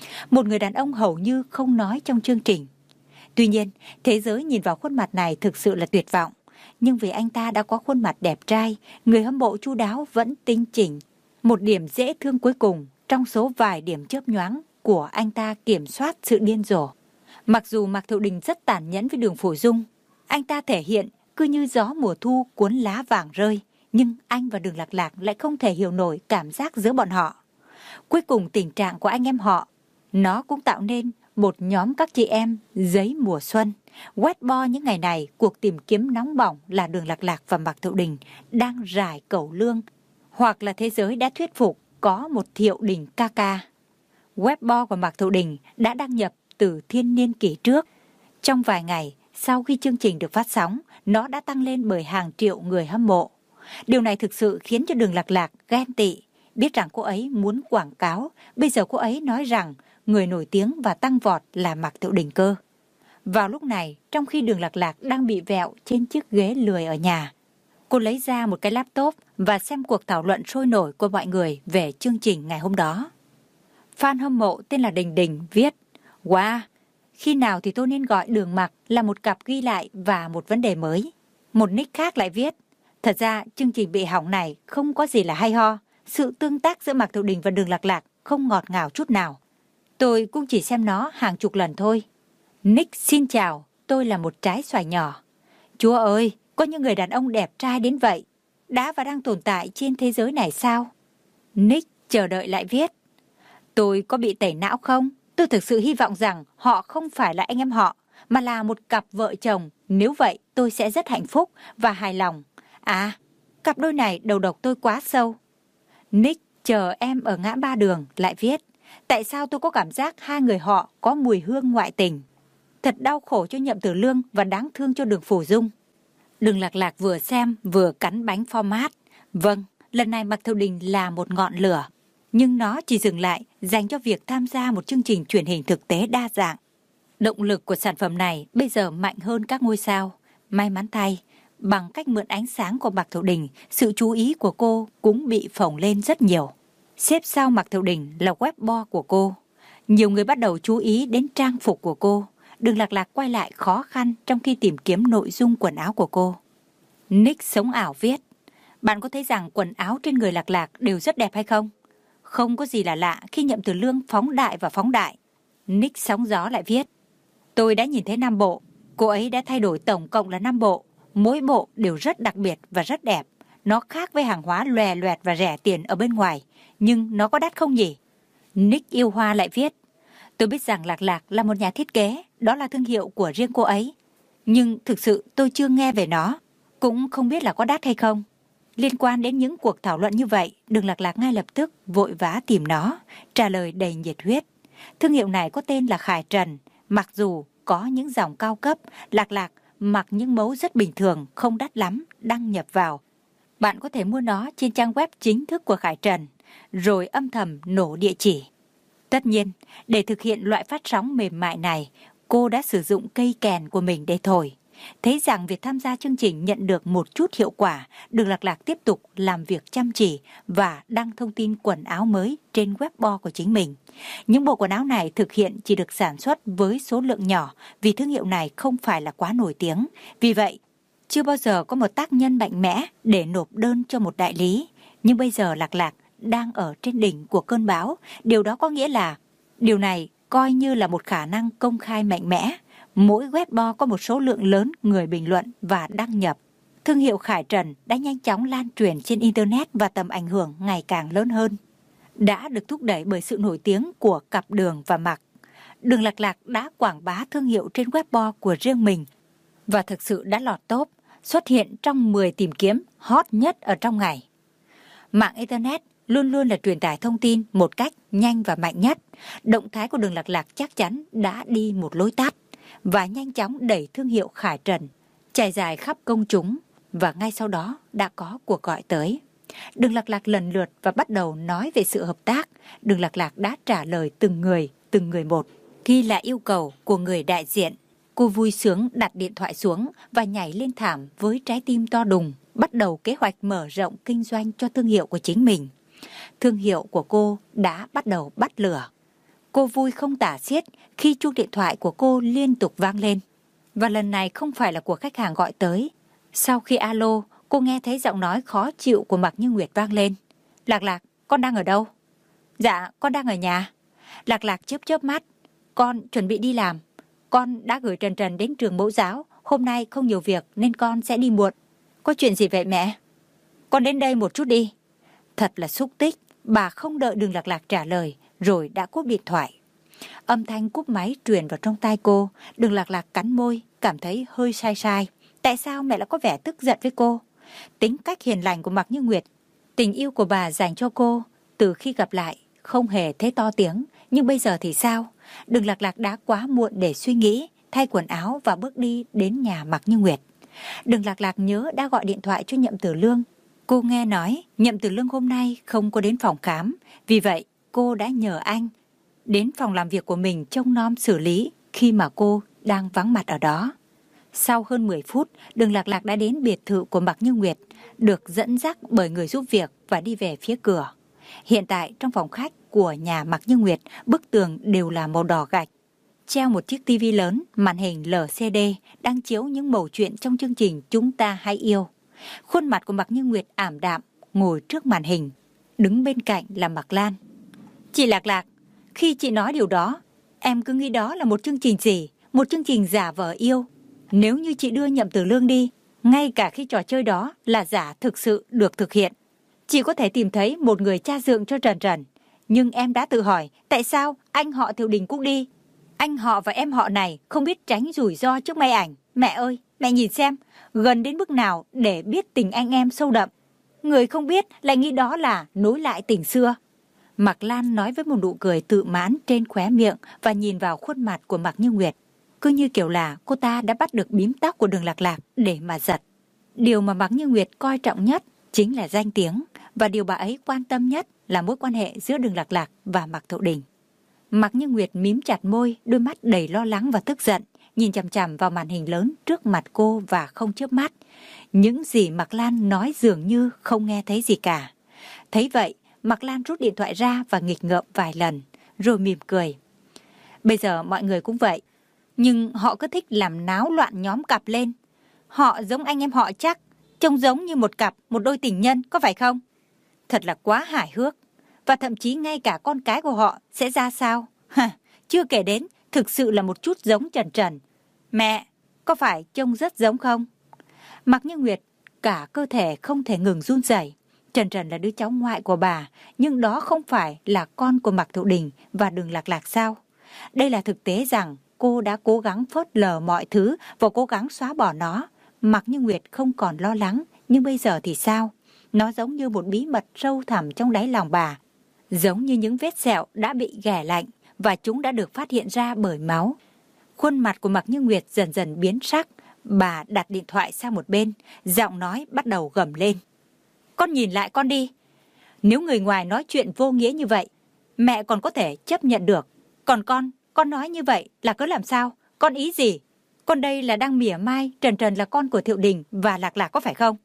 Một người đàn ông hầu như không nói trong chương trình. Tuy nhiên, thế giới nhìn vào khuôn mặt này thực sự là tuyệt vọng. Nhưng vì anh ta đã có khuôn mặt đẹp trai, người hâm mộ chu đáo vẫn tinh chỉnh. Một điểm dễ thương cuối cùng trong số vài điểm chớp nhoáng của anh ta kiểm soát sự điên rồ. Mặc dù Mạc Thiệu Đình rất tàn nhẫn với Đường Phổ Dung, anh ta thể hiện cứ như gió mùa thu cuốn lá vàng rơi, nhưng anh và Đường Lạc Lạc lại không thể hiểu nổi cảm giác giữa bọn họ. Cuối cùng tình trạng của anh em họ, nó cũng tạo nên một nhóm các chị em giấy mùa xuân. Quét bo những ngày này, cuộc tìm kiếm nóng bỏng là Đường Lạc Lạc và Mạc Thiệu Đình đang rải cẩu lương, hoặc là thế giới đã thuyết phục có một Thiệu Đình ca ca. Webbo của Mạc Thiệu Đình đã đăng nhập từ thiên niên kỷ trước. Trong vài ngày sau khi chương trình được phát sóng, nó đã tăng lên bởi hàng triệu người hâm mộ. Điều này thực sự khiến cho Đường Lạc Lạc ghen tị, biết rằng cô ấy muốn quảng cáo. Bây giờ cô ấy nói rằng người nổi tiếng và tăng vọt là Mạc Thiệu Đình cơ. Vào lúc này, trong khi Đường Lạc Lạc đang bị vẹo trên chiếc ghế lười ở nhà, cô lấy ra một cái laptop và xem cuộc thảo luận sôi nổi của mọi người về chương trình ngày hôm đó. Fan hâm mộ tên là Đình Đình viết: "Wow, khi nào thì tôi nên gọi Đường Mạc là một cặp ghi lại và một vấn đề mới." Một nick khác lại viết: "Thật ra chương trình bị hỏng này không có gì là hay ho. Sự tương tác giữa Mạc Thiệu Đình và Đường Lạc Lạc không ngọt ngào chút nào. Tôi cũng chỉ xem nó hàng chục lần thôi." Nick xin chào, tôi là một trái xoài nhỏ. Chúa ơi, có những người đàn ông đẹp trai đến vậy, đã và đang tồn tại trên thế giới này sao? Nick chờ đợi lại viết: "Tôi có bị tẩy não không? Tôi thực sự hy vọng rằng họ không phải là anh em họ, mà là một cặp vợ chồng. Nếu vậy, tôi sẽ rất hạnh phúc và hài lòng. À, cặp đôi này đầu độc tôi quá sâu." Nick chờ em ở ngã ba đường lại viết: "Tại sao tôi có cảm giác hai người họ có mùi hương ngoại tình? Thật đau khổ cho Nhậm Tử Lương và đáng thương cho Đường Phổ Dung." Đường Lạc Lạc vừa xem vừa cắn bánh format. Vâng, lần này Mạc Thiệu Đình là một ngọn lửa, nhưng nó chỉ dừng lại dành cho việc tham gia một chương trình truyền hình thực tế đa dạng. Động lực của sản phẩm này bây giờ mạnh hơn các ngôi sao. May mắn thay, bằng cách mượn ánh sáng của Mạc Thiệu Đình, sự chú ý của cô cũng bị phồng lên rất nhiều. Xếp sau Mạc Thiệu Đình là webbo của cô. Nhiều người bắt đầu chú ý đến trang phục của cô. Đường Lạc Lạc quay lại khó khăn trong khi tìm kiếm nội dung quần áo của cô. Nick sống ảo viết: "Bạn có thấy rằng quần áo trên người Lạc Lạc đều rất đẹp hay không? Không có gì là lạ khi Nhậm Tử Lương phóng đại và phóng đại." Nick sóng gió lại viết: "Tôi đã nhìn thấy 5 bộ. Cô ấy đã thay đổi tổng cộng là 5 bộ. Mỗi bộ đều rất đặc biệt và rất đẹp. Nó khác với hàng hóa lòe loẹt và rẻ tiền ở bên ngoài. Nhưng nó có đắt không nhỉ?" Nick yêu hoa lại viết: "Tôi biết rằng Lạc Lạc là một nhà thiết kế, đó là thương hiệu của riêng cô ấy. Nhưng thực sự tôi chưa nghe về nó, cũng không biết là có đắt hay không." Liên quan đến những cuộc thảo luận như vậy, Đường Lạc Lạc ngay lập tức vội vã tìm nó, trả lời đầy nhiệt huyết. Thương hiệu này có tên là Khải Trần. Mặc dù có những dòng cao cấp, Lạc Lạc mặc những mẫu rất bình thường, không đắt lắm, đăng nhập vào. Bạn có thể mua nó trên trang web chính thức của Khải Trần, rồi âm thầm nổ địa chỉ. Tất nhiên, để thực hiện loại phát sóng mềm mại này, cô đã sử dụng cây kèn của mình để thổi. Thấy rằng việc tham gia chương trình nhận được một chút hiệu quả, Đường Lạc Lạc tiếp tục làm việc chăm chỉ và đăng thông tin quần áo mới trên webbo của chính mình. Những bộ quần áo này thực hiện chỉ được sản xuất với số lượng nhỏ vì thương hiệu này không phải là quá nổi tiếng. Vì vậy, chưa bao giờ có một tác nhân mạnh mẽ để nộp đơn cho một đại lý. Nhưng bây giờ Lạc Lạc đang ở trên đỉnh của cơn bão. Điều đó có nghĩa là điều này coi như là một khả năng công khai mạnh mẽ. Mỗi webbo có một số lượng lớn người bình luận và đăng nhập. Thương hiệu Khải Trần đã nhanh chóng lan truyền trên Internet và tầm ảnh hưởng ngày càng lớn hơn. Đã được thúc đẩy bởi sự nổi tiếng của cặp Đường và Mạc. Đường Lạc Lạc đã quảng bá thương hiệu trên webbo của riêng mình và thực sự đã lọt top, xuất hiện trong 10 tìm kiếm hot nhất ở trong ngày. Mạng Internet luôn luôn là truyền tải thông tin một cách nhanh và mạnh nhất. Động thái của Đường Lạc Lạc chắc chắn đã đi một lối tắt và nhanh chóng đẩy thương hiệu Khải Trần trải dài khắp công chúng, và ngay sau đó đã có cuộc gọi tới. Đường Lạc Lạc lần lượt và bắt đầu nói về sự hợp tác. Đường Lạc Lạc đã trả lời từng người một. Khi là yêu cầu của người đại diện, cô vui sướng đặt điện thoại xuống và nhảy lên thảm với trái tim to đùng, bắt đầu kế hoạch mở rộng kinh doanh cho thương hiệu của chính mình. Thương hiệu của cô đã bắt đầu bắt lửa. Cô vui không tả xiết khi chuông điện thoại của cô liên tục vang lên. Và lần này không phải là của khách hàng gọi tới. Sau khi alo, cô nghe thấy giọng nói khó chịu của Mạc Như Nguyệt vang lên. Lạc Lạc, con đang ở đâu? Dạ, con đang ở nhà. Lạc Lạc chớp chớp mắt. Con chuẩn bị đi làm. Con đã gửi Trần Trần đến trường mẫu giáo. Hôm nay không nhiều việc nên con sẽ đi muộn. Có chuyện gì vậy mẹ? Con đến đây một chút đi. Thật là xúc tích. Bà không đợi Đường Lạc Lạc trả lời rồi đã cúp điện thoại. Âm thanh cúp máy truyền vào trong tai cô. Đường Lạc Lạc cắn môi, cảm thấy hơi sai sai. Tại sao mẹ lại có vẻ tức giận với cô? Tính cách hiền lành của Mạc Như Nguyệt, tình yêu của bà dành cho cô, từ khi gặp lại không hề thấy to tiếng. Nhưng bây giờ thì sao? Đường Lạc Lạc đã quá muộn để suy nghĩ, thay quần áo và bước đi đến nhà Mạc Như Nguyệt. Đường Lạc Lạc nhớ đã gọi điện thoại cho Nhậm Tử Lương. Cô nghe nói Nhậm Tử Lương hôm nay không có đến phòng khám. Vì vậy cô đã nhờ anh đến phòng làm việc của mình trông nom xử lý khi mà cô đang vắng mặt ở đó. Sau hơn 10 phút, Đường Lạc Lạc đã đến biệt thự của Mạc Như Nguyệt, được dẫn dắt bởi người giúp việc và đi về phía cửa. Hiện tại trong phòng khách của nhà Mạc Như Nguyệt, bức tường đều là màu đỏ gạch. Treo một chiếc tivi lớn, màn hình LCD đang chiếu những mẩu chuyện trong chương trình Chúng Ta Hay Yêu. Khuôn mặt của Mạc Như Nguyệt ảm đạm, ngồi trước màn hình. Đứng bên cạnh là Mạc Lan. Chị Lạc Lạc, khi chị nói điều đó, em cứ nghĩ đó là một chương trình gì, một chương trình giả vờ yêu. Nếu như chị đưa Nhậm Tử Lương đi, ngay cả khi trò chơi đó là giả thực sự được thực hiện, chị có thể tìm thấy một người cha dượng cho Trần Trần. Nhưng em đã tự hỏi, tại sao anh họ Thiệu Đình cũng đi? Anh họ và em họ này không biết tránh rủi ro trước máy ảnh. Mẹ ơi, mẹ nhìn xem, gần đến mức nào để biết tình anh em sâu đậm. Người không biết lại nghĩ đó là nối lại tình xưa. Mạc Lan nói với một nụ cười tự mãn trên khóe miệng và nhìn vào khuôn mặt của Mạc Như Nguyệt. Cứ như kiểu là cô ta đã bắt được bím tóc của Đường Lạc Lạc để mà giật. Điều mà Mạc Như Nguyệt coi trọng nhất chính là danh tiếng, và điều bà ấy quan tâm nhất là mối quan hệ giữa Đường Lạc Lạc và Mạc Thiệu Đình. Mạc Như Nguyệt mím chặt môi, đôi mắt đầy lo lắng và tức giận, nhìn chằm chằm vào màn hình lớn trước mặt cô và không chớp mắt. Những gì Mạc Lan nói dường như không nghe thấy gì cả. Thấy vậy, Mạc Lan rút điện thoại ra và nghịch ngợm vài lần, rồi mỉm cười. Bây giờ mọi người cũng vậy, nhưng họ cứ thích làm náo loạn nhóm cặp lên. Họ giống anh em họ chắc, trông giống như một cặp, một đôi tình nhân, có phải không? Thật là quá hài hước. Và thậm chí ngay cả con cái của họ sẽ ra sao? Chưa kể đến, thực sự là một chút giống Trần Trần. Mẹ, có phải trông rất giống không? Mạc Như Nguyệt, cả cơ thể không thể ngừng run rẩy. Trần Trần là đứa cháu ngoại của bà, nhưng đó không phải là con của Mạc Thiệu Đình và Đường Lạc Lạc sao? Đây là thực tế rằng cô đã cố gắng phớt lờ mọi thứ và cố gắng xóa bỏ nó. Mạc Như Nguyệt không còn lo lắng, nhưng bây giờ thì sao? Nó giống như một bí mật sâu thẳm trong đáy lòng bà. Giống như những vết sẹo đã bị ghẻ lạnh và chúng đã được phát hiện ra bởi máu. Khuôn mặt của Mạc Như Nguyệt dần dần biến sắc. Bà đặt điện thoại sang một bên, giọng nói bắt đầu gầm lên. Con nhìn lại con đi. Nếu người ngoài nói chuyện vô nghĩa như vậy, mẹ còn có thể chấp nhận được. Còn con nói như vậy là cớ làm sao? Con ý gì? Con đây là đang mỉa mai Trần Trần là con của Thiệu Đình và Lạc Lạc có phải không?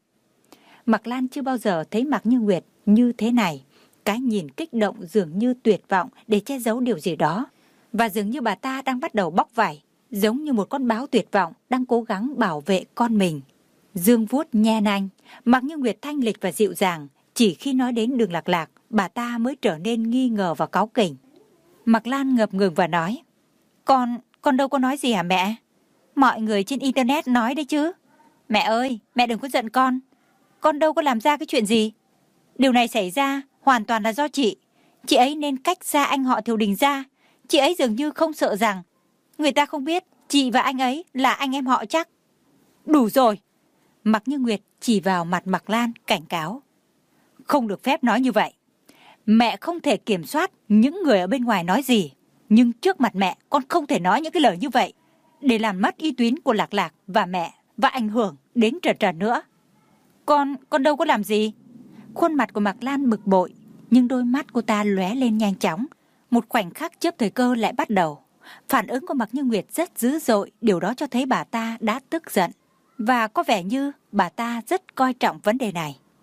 Mạc Lan chưa bao giờ thấy Mạc Như Nguyệt như thế này. Cái nhìn kích động dường như tuyệt vọng để che giấu điều gì đó. Và dường như bà ta đang bắt đầu bóc vảy, giống như một con báo tuyệt vọng đang cố gắng bảo vệ con mình. Dương vuốt nhe nanh, Mạc Như Nguyệt thanh lịch và dịu dàng. Chỉ khi nói đến Đường Lạc Lạc, bà ta mới trở nên nghi ngờ và cáu kỉnh. Mạc Lan ngập ngừng và nói, Con đâu có nói gì hả mẹ? Mọi người trên internet nói đấy chứ. Mẹ ơi, mẹ đừng có giận con. Con đâu có làm ra cái chuyện gì. Điều này xảy ra hoàn toàn là do chị. Chị ấy nên cách xa anh họ Thiệu Đình ra. Chị ấy dường như không sợ rằng người ta không biết chị và anh ấy là anh em họ chắc. Đủ rồi. Mạc Như Nguyệt chỉ vào mặt Mạc Lan cảnh cáo. Không được phép nói như vậy. Mẹ không thể kiểm soát những người ở bên ngoài nói gì. Nhưng trước mặt mẹ con không thể nói những cái lời như vậy, để làm mất uy tín của Lạc Lạc và mẹ và ảnh hưởng đến Trần Trần nữa. Con đâu có làm gì. Khuôn mặt của Mạc Lan bực bội, nhưng đôi mắt cô ta lóe lên nhanh chóng. Một khoảnh khắc chớp thời cơ lại bắt đầu. Phản ứng của Mạc Như Nguyệt rất dữ dội, điều đó cho thấy bà ta đã tức giận. Và có vẻ như bà ta rất coi trọng vấn đề này.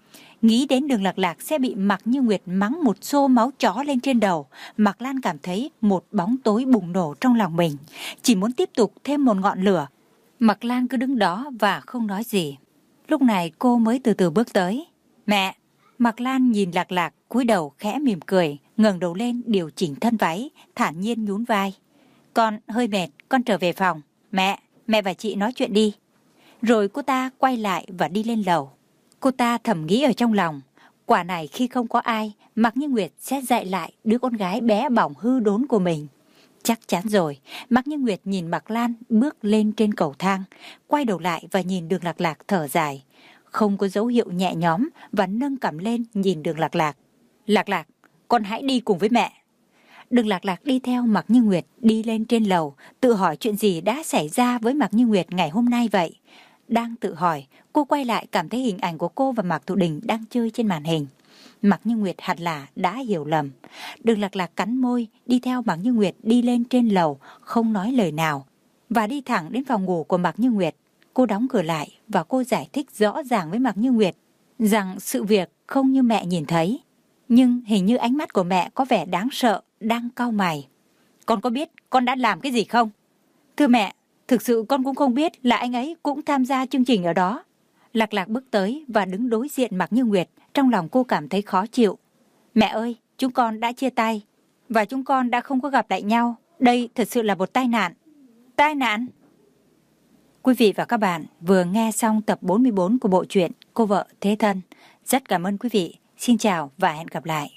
Nghĩ đến Đường Lạc Lạc sẽ bị Mạc Như Nguyệt mắng một xô máu chó lên trên đầu, Mạc Lan cảm thấy một bóng tối bùng nổ trong lòng mình, chỉ muốn tiếp tục thêm một ngọn lửa. Mạc Lan cứ đứng đó và không nói gì. Lúc này cô mới từ từ bước tới. Mẹ! Mạc Lan nhìn Lạc Lạc, cúi đầu khẽ mỉm cười, ngẩng đầu lên điều chỉnh thân váy, thản nhiên nhún vai. Con hơi mệt, con trở về phòng. Mẹ và chị nói chuyện đi. Rồi cô ta quay lại và đi lên lầu. Cô ta thầm nghĩ ở trong lòng, quả này khi không có ai, Mạc Như Nguyệt sẽ dạy lại đứa con gái bé bỏng hư đốn của mình. Chắc chắn rồi. Mạc Như Nguyệt nhìn Mạc Lan bước lên trên cầu thang, quay đầu lại và nhìn Đường Lạc Lạc thở dài, không có dấu hiệu nhẹ nhõm, và nâng cằm lên nhìn Đường Lạc Lạc. Lạc Lạc, con hãy đi cùng với mẹ. Đường Lạc Lạc đi theo Mạc Như Nguyệt đi lên trên lầu, tự hỏi chuyện gì đã xảy ra với Mạc Như Nguyệt ngày hôm nay vậy. Đang tự hỏi, cô quay lại cảm thấy hình ảnh của cô và Mạc Thụ Đình đang chơi trên màn hình. Mạc Như Nguyệt hẳn là đã hiểu lầm. Đường Lạc Lạc cắn môi, đi theo Mạc Như Nguyệt đi lên trên lầu, không nói lời nào, và đi thẳng đến phòng ngủ của Mạc Như Nguyệt. Cô đóng cửa lại và cô giải thích rõ ràng với Mạc Như Nguyệt rằng sự việc không như mẹ nhìn thấy. Nhưng hình như ánh mắt của mẹ có vẻ đáng sợ, đang cau mày. Con có biết con đã làm cái gì không? Thưa mẹ, thực sự con cũng không biết là anh ấy cũng tham gia chương trình ở đó. Lạc Lạc bước tới và đứng đối diện Mạc Như Nguyệt. Trong lòng cô cảm thấy khó chịu. Mẹ ơi, chúng con đã chia tay và chúng con đã không có gặp lại nhau. Đây thật sự là một tai nạn. Tai nạn? Quý vị và các bạn vừa nghe xong tập 44 của bộ truyện Cô Vợ Thế Thân. Rất cảm ơn quý vị. Xin chào và hẹn gặp lại.